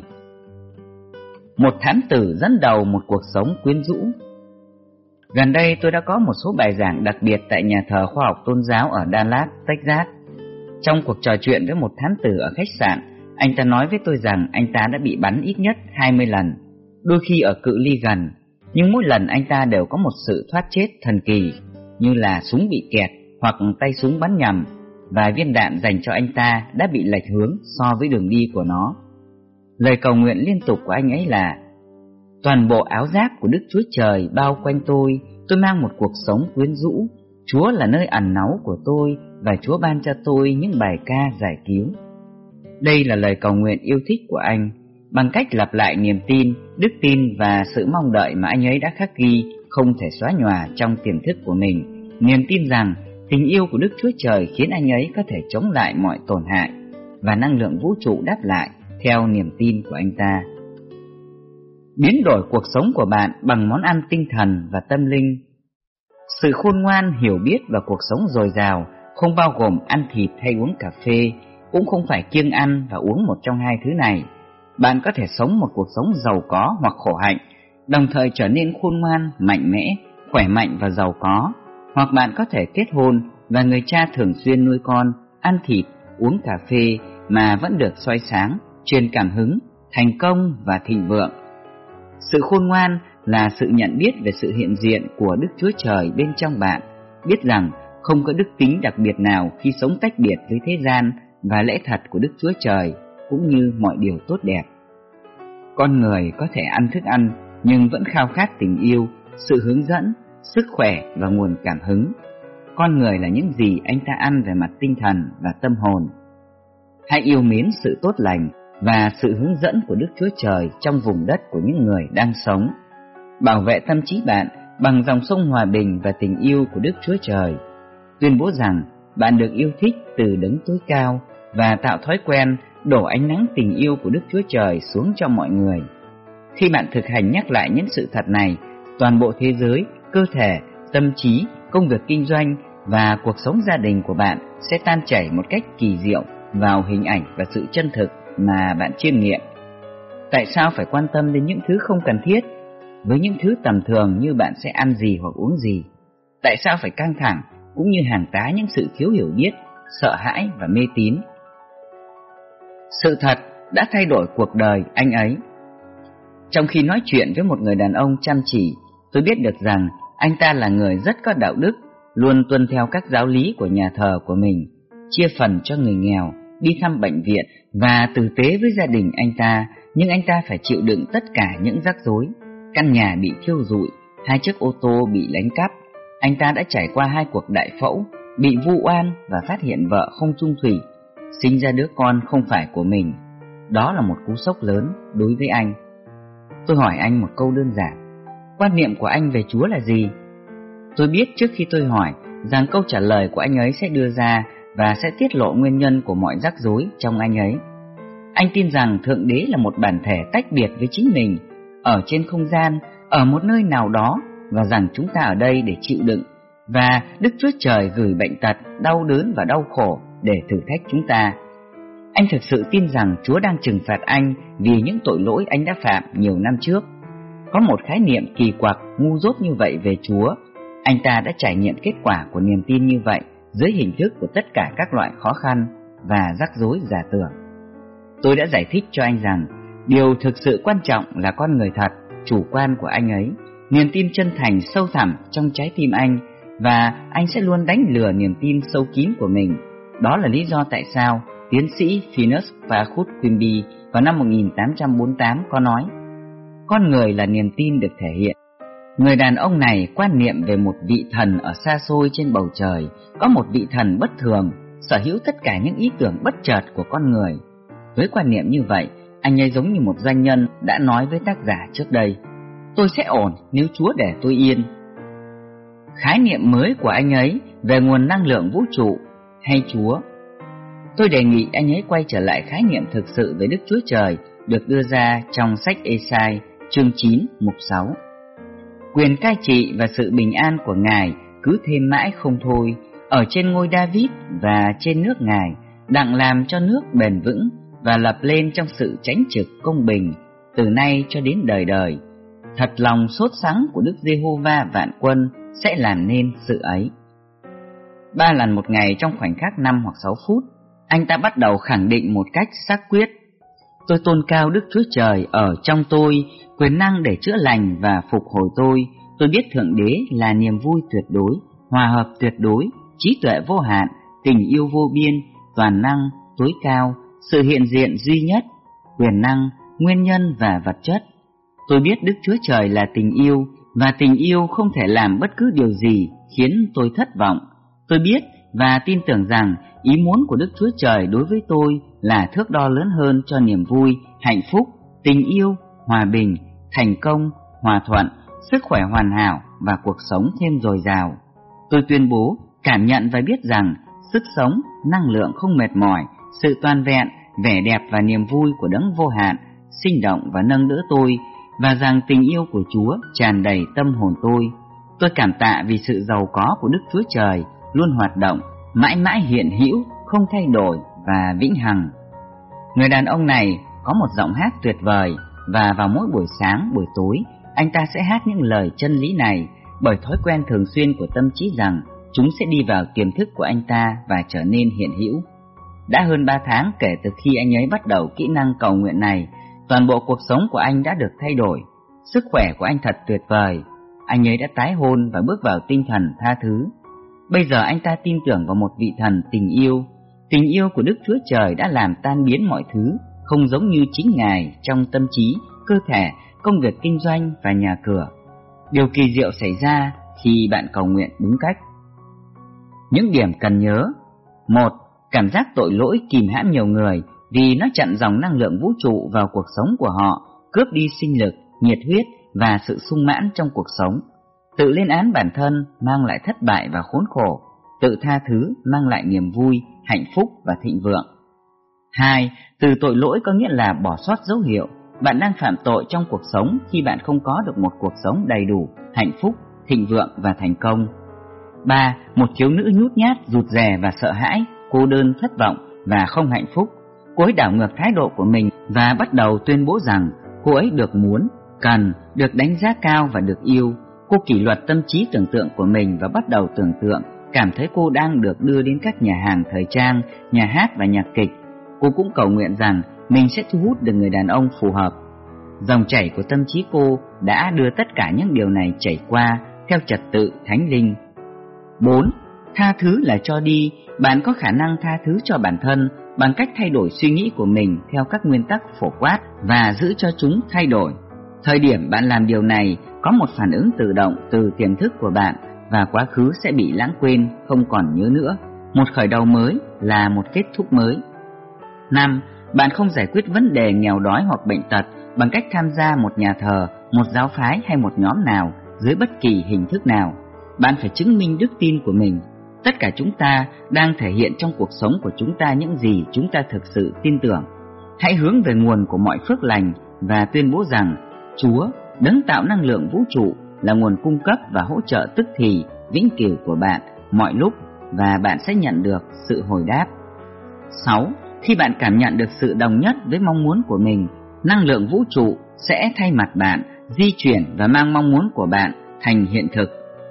Một thám tử dẫn đầu một cuộc sống quyến rũ. Gần đây tôi đã có một số bài giảng đặc biệt tại nhà thờ khoa học tôn giáo ở Dallas, Texas. Trong cuộc trò chuyện với một thám tử ở khách sạn, anh ta nói với tôi rằng anh ta đã bị bắn ít nhất hai mươi lần, đôi khi ở cự ly gần, nhưng mỗi lần anh ta đều có một sự thoát chết thần kỳ, như là súng bị kẹt hoặc tay súng bắn nhầm, và viên đạn dành cho anh ta đã bị lệch hướng so với đường đi của nó. Lời cầu nguyện liên tục của anh ấy là: toàn bộ áo giáp của Đức Chúa Trời bao quanh tôi, tôi mang một cuộc sống quyến rũ, Chúa là nơi ẩn náu của tôi, và Chúa ban cho tôi những bài ca giải cứu. Đây là lời cầu nguyện yêu thích của anh. Bằng cách lặp lại niềm tin, đức tin và sự mong đợi mà anh ấy đã khắc ghi không thể xóa nhòa trong tiềm thức của mình, niềm tin rằng tình yêu của Đức Chúa Trời khiến anh ấy có thể chống lại mọi tổn hại, và năng lượng vũ trụ đáp lại theo niềm tin của anh ta. Biến đổi cuộc sống của bạn bằng món ăn tinh thần và tâm linh. Sự khôn ngoan, hiểu biết và cuộc sống dồi dào không bao gồm ăn thịt hay uống cà phê, cũng không phải kiêng ăn và uống một trong hai thứ này. Bạn có thể sống một cuộc sống giàu có hoặc khổ hạnh, đồng thời trở nên khôn ngoan, mạnh mẽ, khỏe mạnh và giàu có. Hoặc bạn có thể kết hôn và người cha thường xuyên nuôi con, ăn thịt, uống cà phê mà vẫn được soi sáng, truyền cảm hứng, thành công và thịnh vượng. Sự khôn ngoan là sự nhận biết về sự hiện diện của Đức Chúa Trời bên trong bạn, biết rằng không có đức tính đặc biệt nào khi sống tách biệt với thế gian và lẽ thật của Đức Chúa Trời, cũng như mọi điều tốt đẹp. Con người có thể ăn thức ăn nhưng vẫn khao khát tình yêu, sự hướng dẫn, sức khỏe và nguồn cảm hứng. Con người là những gì anh ta ăn về mặt tinh thần và tâm hồn. Hãy yêu mến sự tốt lành và sự hướng dẫn của Đức Chúa Trời trong vùng đất của những người đang sống. Bảo vệ tâm trí bạn bằng dòng sông hòa bình và tình yêu của Đức Chúa Trời. Tuyên bố rằng bạn được yêu thích từ đấng tối cao và tạo thói quen đổ ánh nắng tình yêu của Đức Chúa Trời xuống cho mọi người. Khi bạn thực hành nhắc lại những sự thật này, toàn bộ thế giới, cơ thể, tâm trí, công việc kinh doanh và cuộc sống gia đình của bạn sẽ tan chảy một cách kỳ diệu vào hình ảnh và sự chân thực mà bạn chiêm nghiệm. Tại sao phải quan tâm đến những thứ không cần thiết với những thứ tầm thường như bạn sẽ ăn gì hoặc uống gì? Tại sao phải căng thẳng cũng như hàng tá những sự thiếu hiểu biết, sợ hãi và mê tín? Sự thật đã thay đổi cuộc đời anh ấy. Trong khi nói chuyện với một người đàn ông chăm chỉ, Tôi biết được rằng anh ta là người rất có đạo đức, luôn tuân theo các giáo lý của nhà thờ của mình, chia phần cho người nghèo, đi thăm bệnh viện và tử tế với gia đình anh ta. Nhưng anh ta phải chịu đựng tất cả những rắc rối. Căn nhà bị thiêu rụi, hai chiếc ô tô bị đánh cắp. Anh ta đã trải qua hai cuộc đại phẫu, bị vu oan và phát hiện vợ không chung thủy, sinh ra đứa con không phải của mình. Đó là một cú sốc lớn đối với anh. Tôi hỏi anh một câu đơn giản: quan niệm của anh về Chúa là gì? Tôi biết trước khi tôi hỏi rằng câu trả lời của anh ấy sẽ đưa ra và sẽ tiết lộ nguyên nhân của mọi rắc rối trong anh ấy. Anh tin rằng Thượng Đế là một bản thể tách biệt với chính mình, ở trên không gian, ở một nơi nào đó, và rằng chúng ta ở đây để chịu đựng, và Đức Chúa Trời gửi bệnh tật, đau đớn và đau khổ để thử thách chúng ta. Anh thực sự tin rằng Chúa đang trừng phạt anh vì những tội lỗi anh đã phạm nhiều năm trước. Có một khái niệm kỳ quặc, ngu dốt như vậy về Chúa. Anh ta đã trải nghiệm kết quả của niềm tin như vậy dưới hình thức của tất cả các loại khó khăn và rắc rối giả tưởng. Tôi đã giải thích cho anh rằng điều thực sự quan trọng là con người thật, chủ quan của anh ấy, niềm tin chân thành sâu thẳm trong trái tim anh, và anh sẽ luôn đánh lừa niềm tin sâu kín của mình. Đó là lý do tại sao tiến sĩ Phineas Fairhood Quimby vào năm một nghìn tám trăm bốn mươi tám có nói: con người là niềm tin được thể hiện. Người đàn ông này quan niệm về một vị thần ở xa xôi trên bầu trời, có một vị thần bất thường, sở hữu tất cả những ý tưởng bất chợt của con người. Với quan niệm như vậy, anh ấy giống như một doanh nhân đã nói với tác giả trước đây: tôi sẽ ổn nếu Chúa để tôi yên. Khái niệm mới của anh ấy về nguồn năng lượng vũ trụ hay Chúa. Tôi đề nghị anh ấy quay trở lại khái niệm thực sự về Đức Chúa Trời được đưa ra trong sách Ê-sai chương chín mục sáu. Quyền cai trị và sự bình an của Ngài cứ thêm mãi không thôi, ở trên ngôi David và trên nước Ngài, đặng làm cho nước bền vững và lập lên trong sự chánh trực công bình, từ nay cho đến đời đời. Thật lòng sốt sắng của Đức Giê-hô-va vạn quân sẽ làm nên sự ấy. Ba lần một ngày trong khoảnh khắc năm hoặc sáu phút, anh ta bắt đầu khẳng định một cách xác quyết: tôi tôn cao Đức Chúa Trời ở trong tôi, quyền năng để chữa lành và phục hồi tôi. Tôi biết Thượng Đế là niềm vui tuyệt đối, hòa hợp tuyệt đối, trí tuệ vô hạn, tình yêu vô biên, toàn năng, tối cao, sự hiện diện duy nhất, quyền năng, nguyên nhân và vật chất. Tôi biết Đức Chúa Trời là tình yêu, và tình yêu không thể làm bất cứ điều gì khiến tôi thất vọng. Tôi biết và tin tưởng rằng ý muốn của Đức Chúa Trời đối với tôi là thước đo lớn hơn cho niềm vui, hạnh phúc, tình yêu, hòa bình, thành công, hòa thuận, sức khỏe hoàn hảo và cuộc sống thêm dồi dào. Tôi tuyên bố, cảm nhận và biết rằng sức sống, năng lượng không mệt mỏi, sự toàn vẹn, vẻ đẹp và niềm vui của Đấng vô hạn sinh động và nâng đỡ tôi, và rằng tình yêu của Chúa tràn đầy tâm hồn tôi. Tôi cảm tạ vì sự giàu có của Đức Chúa Trời luôn hoạt động, mãi mãi hiện hữu, không thay đổi và vĩnh hằng. Người đàn ông này có một giọng hát tuyệt vời, và vào mỗi buổi sáng, buổi tối, anh ta sẽ hát những lời chân lý này, bởi thói quen thường xuyên của tâm trí rằng chúng sẽ đi vào tiềm thức của anh ta và trở nên hiện hữu. Đã hơn ba tháng kể từ khi anh ấy bắt đầu kỹ năng cầu nguyện này, toàn bộ cuộc sống của anh đã được thay đổi. Sức khỏe của anh thật tuyệt vời. Anh ấy đã tái hôn và bước vào tinh thần tha thứ. Bây giờ anh ta tin tưởng vào một vị thần tình yêu. Tình yêu của Đức Chúa Trời đã làm tan biến mọi thứ, không giống như chính Ngài trong tâm trí, cơ thể, công việc kinh doanh và nhà cửa. Điều kỳ diệu xảy ra khi bạn cầu nguyện đúng cách. Những điểm cần nhớ: một. Cảm giác tội lỗi kìm hãm nhiều người vì nó chặn dòng năng lượng vũ trụ vào cuộc sống của họ, cướp đi sinh lực, nhiệt huyết và sự sung mãn trong cuộc sống. Tự lên án bản thân mang lại thất bại và khốn khổ, tự tha thứ mang lại niềm vui, hạnh phúc và thịnh vượng. Hai. Từ tội lỗi có nghĩa là bỏ sót dấu hiệu. Bạn đang phạm tội trong cuộc sống khi bạn không có được một cuộc sống đầy đủ, hạnh phúc, thịnh vượng và thành công. Ba. Một thiếu nữ nhút nhát, rụt rè và sợ hãi, cô đơn, thất vọng và không hạnh phúc. Cô ấy đảo ngược thái độ của mình và bắt đầu tuyên bố rằng cô ấy được muốn, cần, được đánh giá cao và được yêu. Cô kỷ luật tâm trí tưởng tượng của mình và bắt đầu tưởng tượng, cảm thấy cô đang được đưa đến các nhà hàng thời trang, nhà hát và nhạc kịch. Cô cũng cầu nguyện rằng mình sẽ thu hút được người đàn ông phù hợp. Dòng chảy của tâm trí cô đã đưa tất cả những điều này chảy qua theo trật tự thánh linh. Bốn. Tha thứ là cho đi. Bạn có khả năng tha thứ cho bản thân bằng cách thay đổi suy nghĩ của mình theo các nguyên tắc phổ quát và giữ cho chúng thay đổi. Thời điểm bạn làm điều này, có một phản ứng tự động từ tiềm thức của bạn và quá khứ sẽ bị lãng quên, không còn nhớ nữa. Một khởi đầu mới là một kết thúc mới. Năm. Bạn không giải quyết vấn đề nghèo đói hoặc bệnh tật bằng cách tham gia một nhà thờ, một giáo phái hay một nhóm nào dưới bất kỳ hình thức nào. Bạn phải chứng minh đức tin của mình. Tất cả chúng ta đang thể hiện trong cuộc sống của chúng ta những gì chúng ta thực sự tin tưởng. Hãy hướng về nguồn của mọi phước lành và tuyên bố rằng Chúa, đấng tạo năng lượng vũ trụ, là nguồn cung cấp và hỗ trợ tức thì, vĩnh cửu của bạn mọi lúc, và bạn sẽ nhận được sự hồi đáp. Sáu. Khi bạn cảm nhận được sự đồng nhất với mong muốn của mình, năng lượng vũ trụ sẽ thay mặt bạn di chuyển và mang mong muốn của bạn thành hiện thực.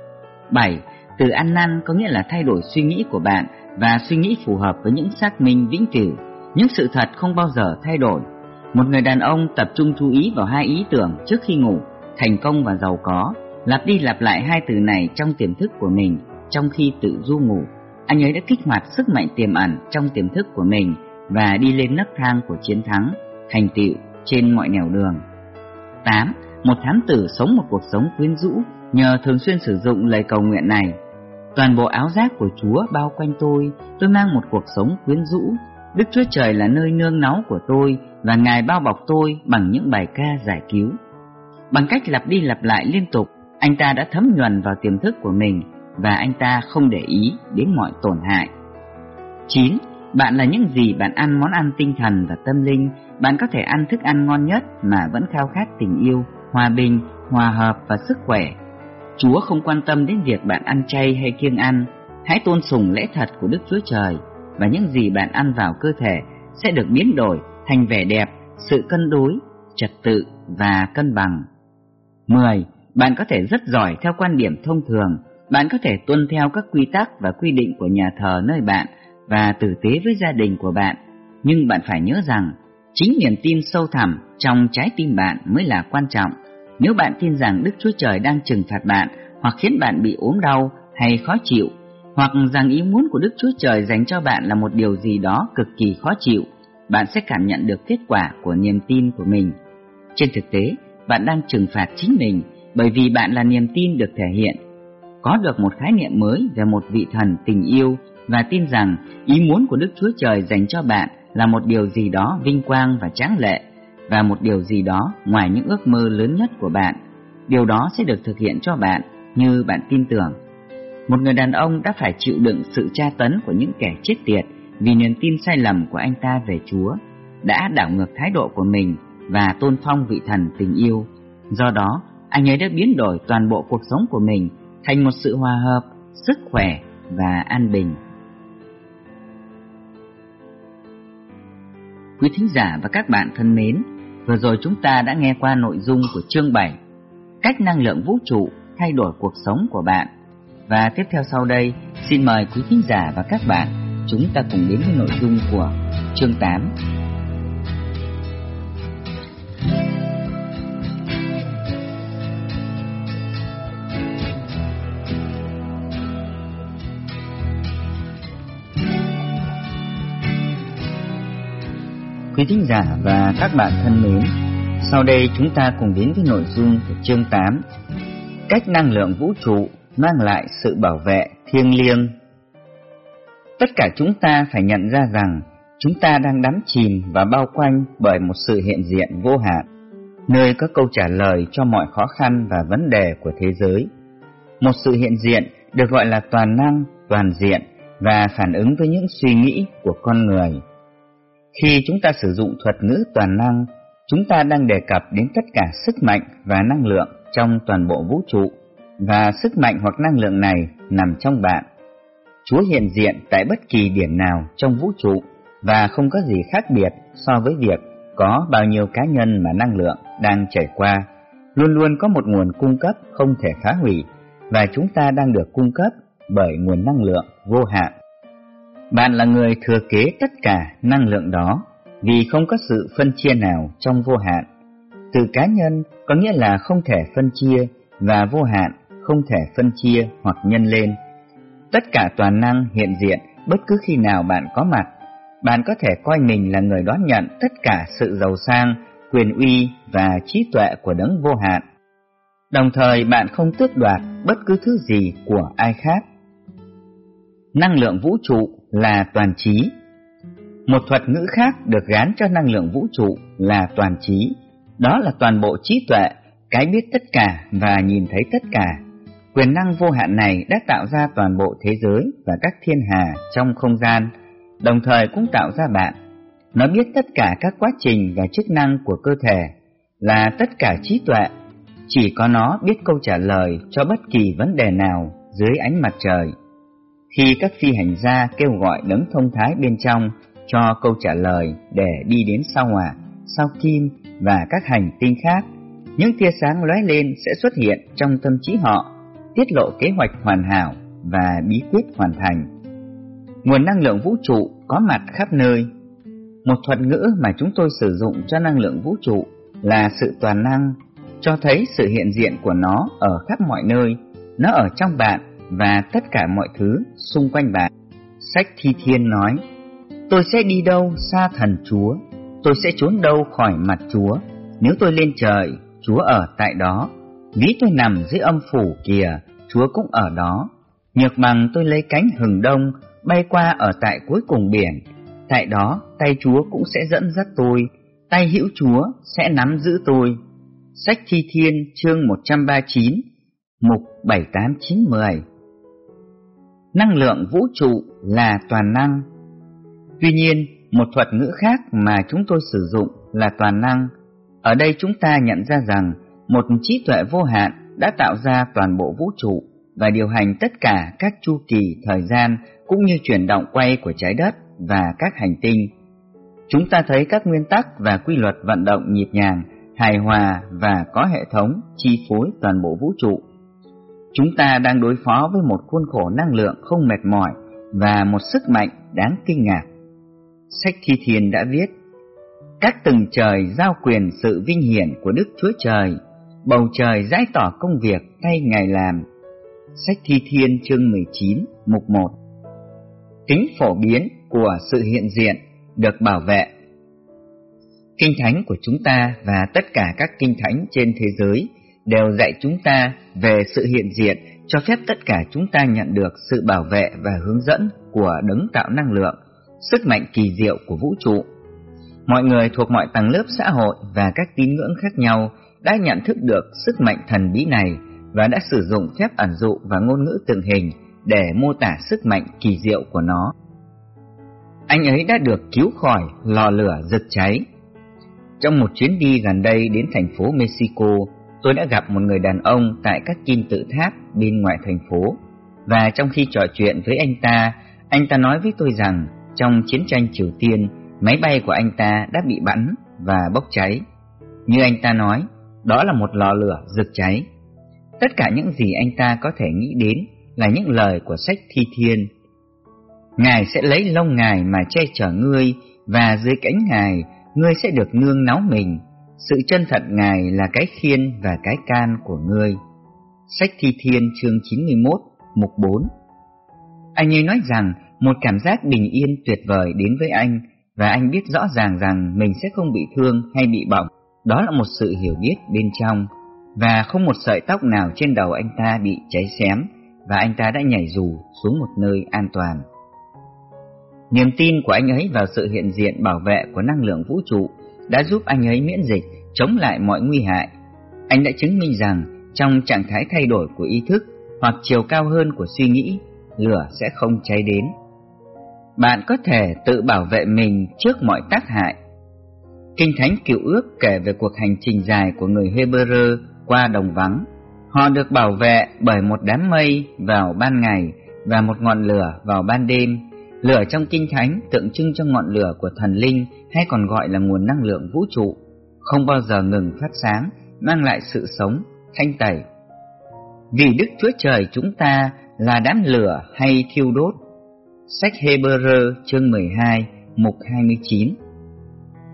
Bảy. Từ ăn năn có nghĩa là thay đổi suy nghĩ của bạn và suy nghĩ phù hợp với những xác minh vĩnh cửu, những sự thật không bao giờ thay đổi. Một người đàn ông tập trung chú ý vào hai ý tưởng trước khi ngủ, thành công và giàu có, lặp đi lặp lại hai từ này trong tiềm thức của mình trong khi tự du ngủ. Anh ấy đã kích hoạt sức mạnh tiềm ẩn trong tiềm thức của mình và đi lên nấc thang của chiến thắng, thành tựu trên mọi nẻo đường. Tám. Một thám tử sống một cuộc sống quyến rũ nhờ thường xuyên sử dụng lời cầu nguyện này. Toàn bộ áo giáp của Chúa bao quanh tôi, tôi mang một cuộc sống quyến rũ. Đức Chúa Trời là nơi nương náu của tôi và Ngài bao bọc tôi bằng những bài ca giải cứu. Bằng cách lặp đi lặp lại liên tục, anh ta đã thấm nhuần vào tiềm thức của mình và anh ta không để ý đến mọi tổn hại. Chín. Bạn là những gì bạn ăn món ăn tinh thần và tâm linh. Bạn có thể ăn thức ăn ngon nhất mà vẫn khao khát tình yêu, hòa bình, hòa hợp và sức khỏe. Chúa không quan tâm đến việc bạn ăn chay hay kiêng ăn. Hãy tôn sùng lẽ thật của Đức Chúa Trời, và những gì bạn ăn vào cơ thể sẽ được biến đổi thành vẻ đẹp, sự cân đối, trật tự và cân bằng. Mười. Bạn có thể rất giỏi theo quan điểm thông thường. Bạn có thể tuân theo các quy tắc và quy định của nhà thờ nơi bạn và tử tế với gia đình của bạn. Nhưng bạn phải nhớ rằng, chính niềm tin sâu thẳm trong trái tim bạn mới là quan trọng. Nếu bạn tin rằng Đức Chúa Trời đang trừng phạt bạn hoặc khiến bạn bị ốm đau hay khó chịu, hoặc rằng ý muốn của Đức Chúa Trời dành cho bạn là một điều gì đó cực kỳ khó chịu, bạn sẽ cảm nhận được kết quả của niềm tin của mình. Trên thực tế, bạn đang trừng phạt chính mình bởi vì bạn là niềm tin được thể hiện. Có được một khái niệm mới về một vị thần tình yêu và tin rằng ý muốn của Đức Chúa Trời dành cho bạn là một điều gì đó vinh quang và tráng lệ, và một điều gì đó ngoài những ước mơ lớn nhất của bạn. Điều đó sẽ được thực hiện cho bạn như bạn tin tưởng. Một người đàn ông đã phải chịu đựng sự tra tấn của những kẻ chết tiệt vì niềm tin sai lầm của anh ta về Chúa, đã đảo ngược thái độ của mình và tôn phong vị thần tình yêu. Do đó, anh ấy đã biến đổi toàn bộ cuộc sống của mình thành một sự hòa hợp, sức khỏe và an bình. Quý thính giả và các bạn thân mến, vừa rồi chúng ta đã nghe qua nội dung của chương bảy, cách năng lượng vũ trụ thay đổi cuộc sống của bạn. Và tiếp theo sau đây, xin mời quý thính giả và các bạn chúng ta cùng đến với nội dung của chương tám. Quý thính giả và các bạn thân mến, sau đây chúng ta cùng đến với nội dung của chương tám, cách năng lượng vũ trụ mang lại sự bảo vệ thiêng liêng. Tất cả chúng ta phải nhận ra rằng chúng ta đang đắm chìm và bao quanh bởi một sự hiện diện vô hạn, nơi có câu trả lời cho mọi khó khăn và vấn đề của thế giới. Một sự hiện diện được gọi là toàn năng, toàn diện và phản ứng với những suy nghĩ của con người. Khi chúng ta sử dụng thuật ngữ toàn năng, chúng ta đang đề cập đến tất cả sức mạnh và năng lượng trong toàn bộ vũ trụ, và sức mạnh hoặc năng lượng này nằm trong bạn. Chúa hiện diện tại bất kỳ điểm nào trong vũ trụ và không có gì khác biệt so với việc có bao nhiêu cá nhân mà năng lượng đang chảy qua. Luôn luôn có một nguồn cung cấp không thể phá hủy, và chúng ta đang được cung cấp bởi nguồn năng lượng vô hạn. Bạn là người thừa kế tất cả năng lượng đó, vì không có sự phân chia nào trong vô hạn. Từ cá nhân có nghĩa là không thể phân chia, và vô hạn không thể phân chia hoặc nhân lên. Tất cả toàn năng hiện diện bất cứ khi nào bạn có mặt. Bạn có thể coi mình là người đón nhận tất cả sự giàu sang, quyền uy và trí tuệ của đấng vô hạn. Đồng thời bạn không tước đoạt bất cứ thứ gì của ai khác. Năng lượng vũ trụ là toàn trí. Một thuật ngữ khác được gán cho năng lượng vũ trụ là toàn trí. Đó là toàn bộ trí tuệ, cái biết tất cả và nhìn thấy tất cả. Quyền năng vô hạn này đã tạo ra toàn bộ thế giới và các thiên hà trong không gian, đồng thời cũng tạo ra bạn. Nó biết tất cả các quá trình và chức năng của cơ thể, là tất cả trí tuệ. Chỉ có nó biết câu trả lời cho bất kỳ vấn đề nào dưới ánh mặt trời. Khi các phi hành gia kêu gọi đấng thông thái bên trong cho câu trả lời để đi đến sao Hỏa, sao Kim và các hành tinh khác, những tia sáng lóe lên sẽ xuất hiện trong tâm trí họ, tiết lộ kế hoạch hoàn hảo và bí quyết hoàn thành. Nguồn năng lượng vũ trụ có mặt khắp nơi. Một thuật ngữ mà chúng tôi sử dụng cho năng lượng vũ trụ là sự toàn năng, cho thấy sự hiện diện của nó ở khắp mọi nơi. Nó ở trong bạn và tất cả mọi thứ xung quanh bạn. Sách Thi Thiên nói: tôi sẽ đi đâu xa thần Chúa, tôi sẽ trốn đâu khỏi mặt Chúa. Nếu tôi lên trời, Chúa ở tại đó. Ví tôi nằm dưới âm phủ kìa, Chúa cũng ở đó. Nhược bằng tôi lấy cánh hừng đông, bay qua ở tại cuối cùng biển. Tại đó tay Chúa cũng sẽ dẫn dắt tôi, tay hữu Chúa sẽ nắm giữ tôi. Sách Thi Thiên chương một trăm ba mươi chín, mục bảy tám chín mười. Năng lượng vũ trụ là toàn năng. Tuy nhiên, một thuật ngữ khác mà chúng tôi sử dụng là toàn năng. Ở đây chúng ta nhận ra rằng một trí tuệ vô hạn đã tạo ra toàn bộ vũ trụ và điều hành tất cả các chu kỳ thời gian cũng như chuyển động quay của trái đất và các hành tinh. Chúng ta thấy các nguyên tắc và quy luật vận động nhịp nhàng, hài hòa và có hệ thống chi phối toàn bộ vũ trụ. Chúng ta đang đối phó với một khuôn khổ năng lượng không mệt mỏi và một sức mạnh đáng kinh ngạc. Sách Thi Thiên đã viết: các tầng trời giao quyền sự vinh hiển của Đức Chúa Trời, bầu trời giải tỏ công việc tay Ngài làm. Sách Thi Thiên chương mười chín, mục một. Tính phổ biến của sự hiện diện được bảo vệ. Kinh thánh của chúng ta và tất cả các kinh thánh trên thế giới đều dạy chúng ta về sự hiện diện, cho phép tất cả chúng ta nhận được sự bảo vệ và hướng dẫn của đấng tạo năng lượng, sức mạnh kỳ diệu của vũ trụ. Mọi người thuộc mọi tầng lớp xã hội và các tín ngưỡng khác nhau đã nhận thức được sức mạnh thần bí này và đã sử dụng phép ẩn dụ và ngôn ngữ tượng hình để mô tả sức mạnh kỳ diệu của nó. Anh ấy đã được cứu khỏi lò lửa rực cháy. Trong một chuyến đi gần đây đến thành phố Mexico, tôi đã gặp một người đàn ông tại các kim tự tháp bên ngoài thành phố. Và trong khi trò chuyện với anh ta, anh ta nói với tôi rằng trong chiến tranh Triều Tiên, máy bay của anh ta đã bị bắn và bốc cháy. Như anh ta nói, đó là một lò lửa rực cháy. Tất cả những gì anh ta có thể nghĩ đến là những lời của sách Thi Thiên. Ngài sẽ lấy lông Ngài mà che chở ngươi, và dưới cánh Ngài, ngươi sẽ được nương náu mình. Sự chân thật Ngài là cái khiên và cái can của ngươi. Sách Thi Thiên chương chín mươi mốt, mục bốn. Anh ấy nói rằng một cảm giác bình yên tuyệt vời đến với anh, và anh biết rõ ràng rằng mình sẽ không bị thương hay bị bỏng. Đó là một sự hiểu biết bên trong, và không một sợi tóc nào trên đầu anh ta bị cháy xém, và anh ta đã nhảy dù xuống một nơi an toàn. Niềm tin của anh ấy vào sự hiện diện bảo vệ của năng lượng vũ trụ đã giúp anh ấy miễn dịch, chống lại mọi nguy hại. Anh đã chứng minh rằng trong trạng thái thay đổi của ý thức hoặc chiều cao hơn của suy nghĩ, lửa sẽ không cháy đến. Bạn có thể tự bảo vệ mình trước mọi tác hại. Kinh Thánh Cựu Ước kể về cuộc hành trình dài của người Hebrew qua đồng vắng. Họ được bảo vệ bởi một đám mây vào ban ngày và một ngọn lửa vào ban đêm. Lửa trong Kinh Thánh tượng trưng cho ngọn lửa của thần linh, hay còn gọi là nguồn năng lượng vũ trụ, không bao giờ ngừng phát sáng, mang lại sự sống, thanh tẩy. Vì Đức Chúa Trời chúng ta là đám lửa hay thiêu đốt. Sách Hebrew chương mười hai, mục hai mươi chín.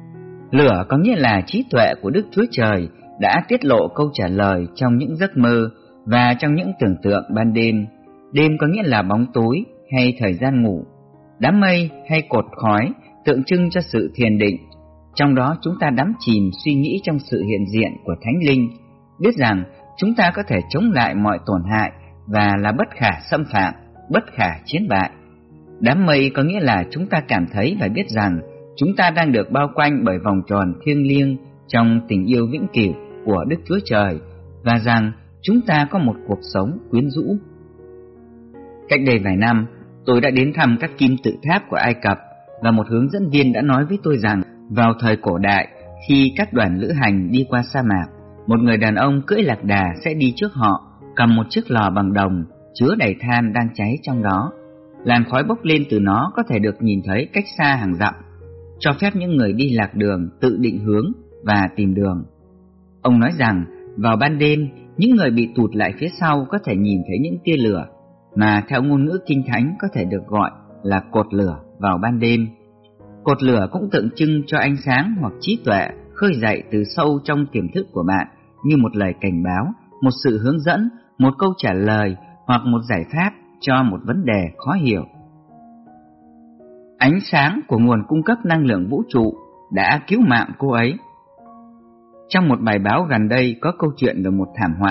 Lửa có nghĩa là trí tuệ của Đức Chúa Trời đã tiết lộ câu trả lời trong những giấc mơ và trong những tưởng tượng ban đêm. Đêm có nghĩa là bóng tối hay thời gian ngủ. Đám mây hay cột khói tượng trưng cho sự thiền định. Trong đó chúng ta đắm chìm suy nghĩ trong sự hiện diện của Thánh Linh, biết rằng chúng ta có thể chống lại mọi tổn hại và là bất khả xâm phạm, bất khả chiến bại. Đám mây có nghĩa là chúng ta cảm thấy và biết rằng chúng ta đang được bao quanh bởi vòng tròn thiêng liêng trong tình yêu vĩnh cửu của Đức Chúa Trời và rằng chúng ta có một cuộc sống quyến rũ. Cách đây vài năm, tôi đã đến thăm các kim tự tháp của Ai Cập và một hướng dẫn viên đã nói với tôi rằng vào thời cổ đại, khi các đoàn lữ hành đi qua sa mạc, một người đàn ông cưỡi lạc đà sẽ đi trước họ, cầm một chiếc lò bằng đồng chứa đầy than đang cháy trong đó. Làn khói bốc lên từ nó có thể được nhìn thấy cách xa hàng dặm, cho phép những người đi lạc đường tự định hướng và tìm đường. Ông nói rằng vào ban đêm, những người bị tụt lại phía sau có thể nhìn thấy những tia lửa mà theo ngôn ngữ Kinh Thánh có thể được gọi là cột lửa vào ban đêm. Cột lửa cũng tượng trưng cho ánh sáng hoặc trí tuệ khơi dậy từ sâu trong tiềm thức của bạn như một lời cảnh báo, một sự hướng dẫn, một câu trả lời hoặc một giải pháp cho một vấn đề khó hiểu. Ánh sáng của nguồn cung cấp năng lượng vũ trụ đã cứu mạng cô ấy. Trong một bài báo gần đây có câu chuyện về một thảm họa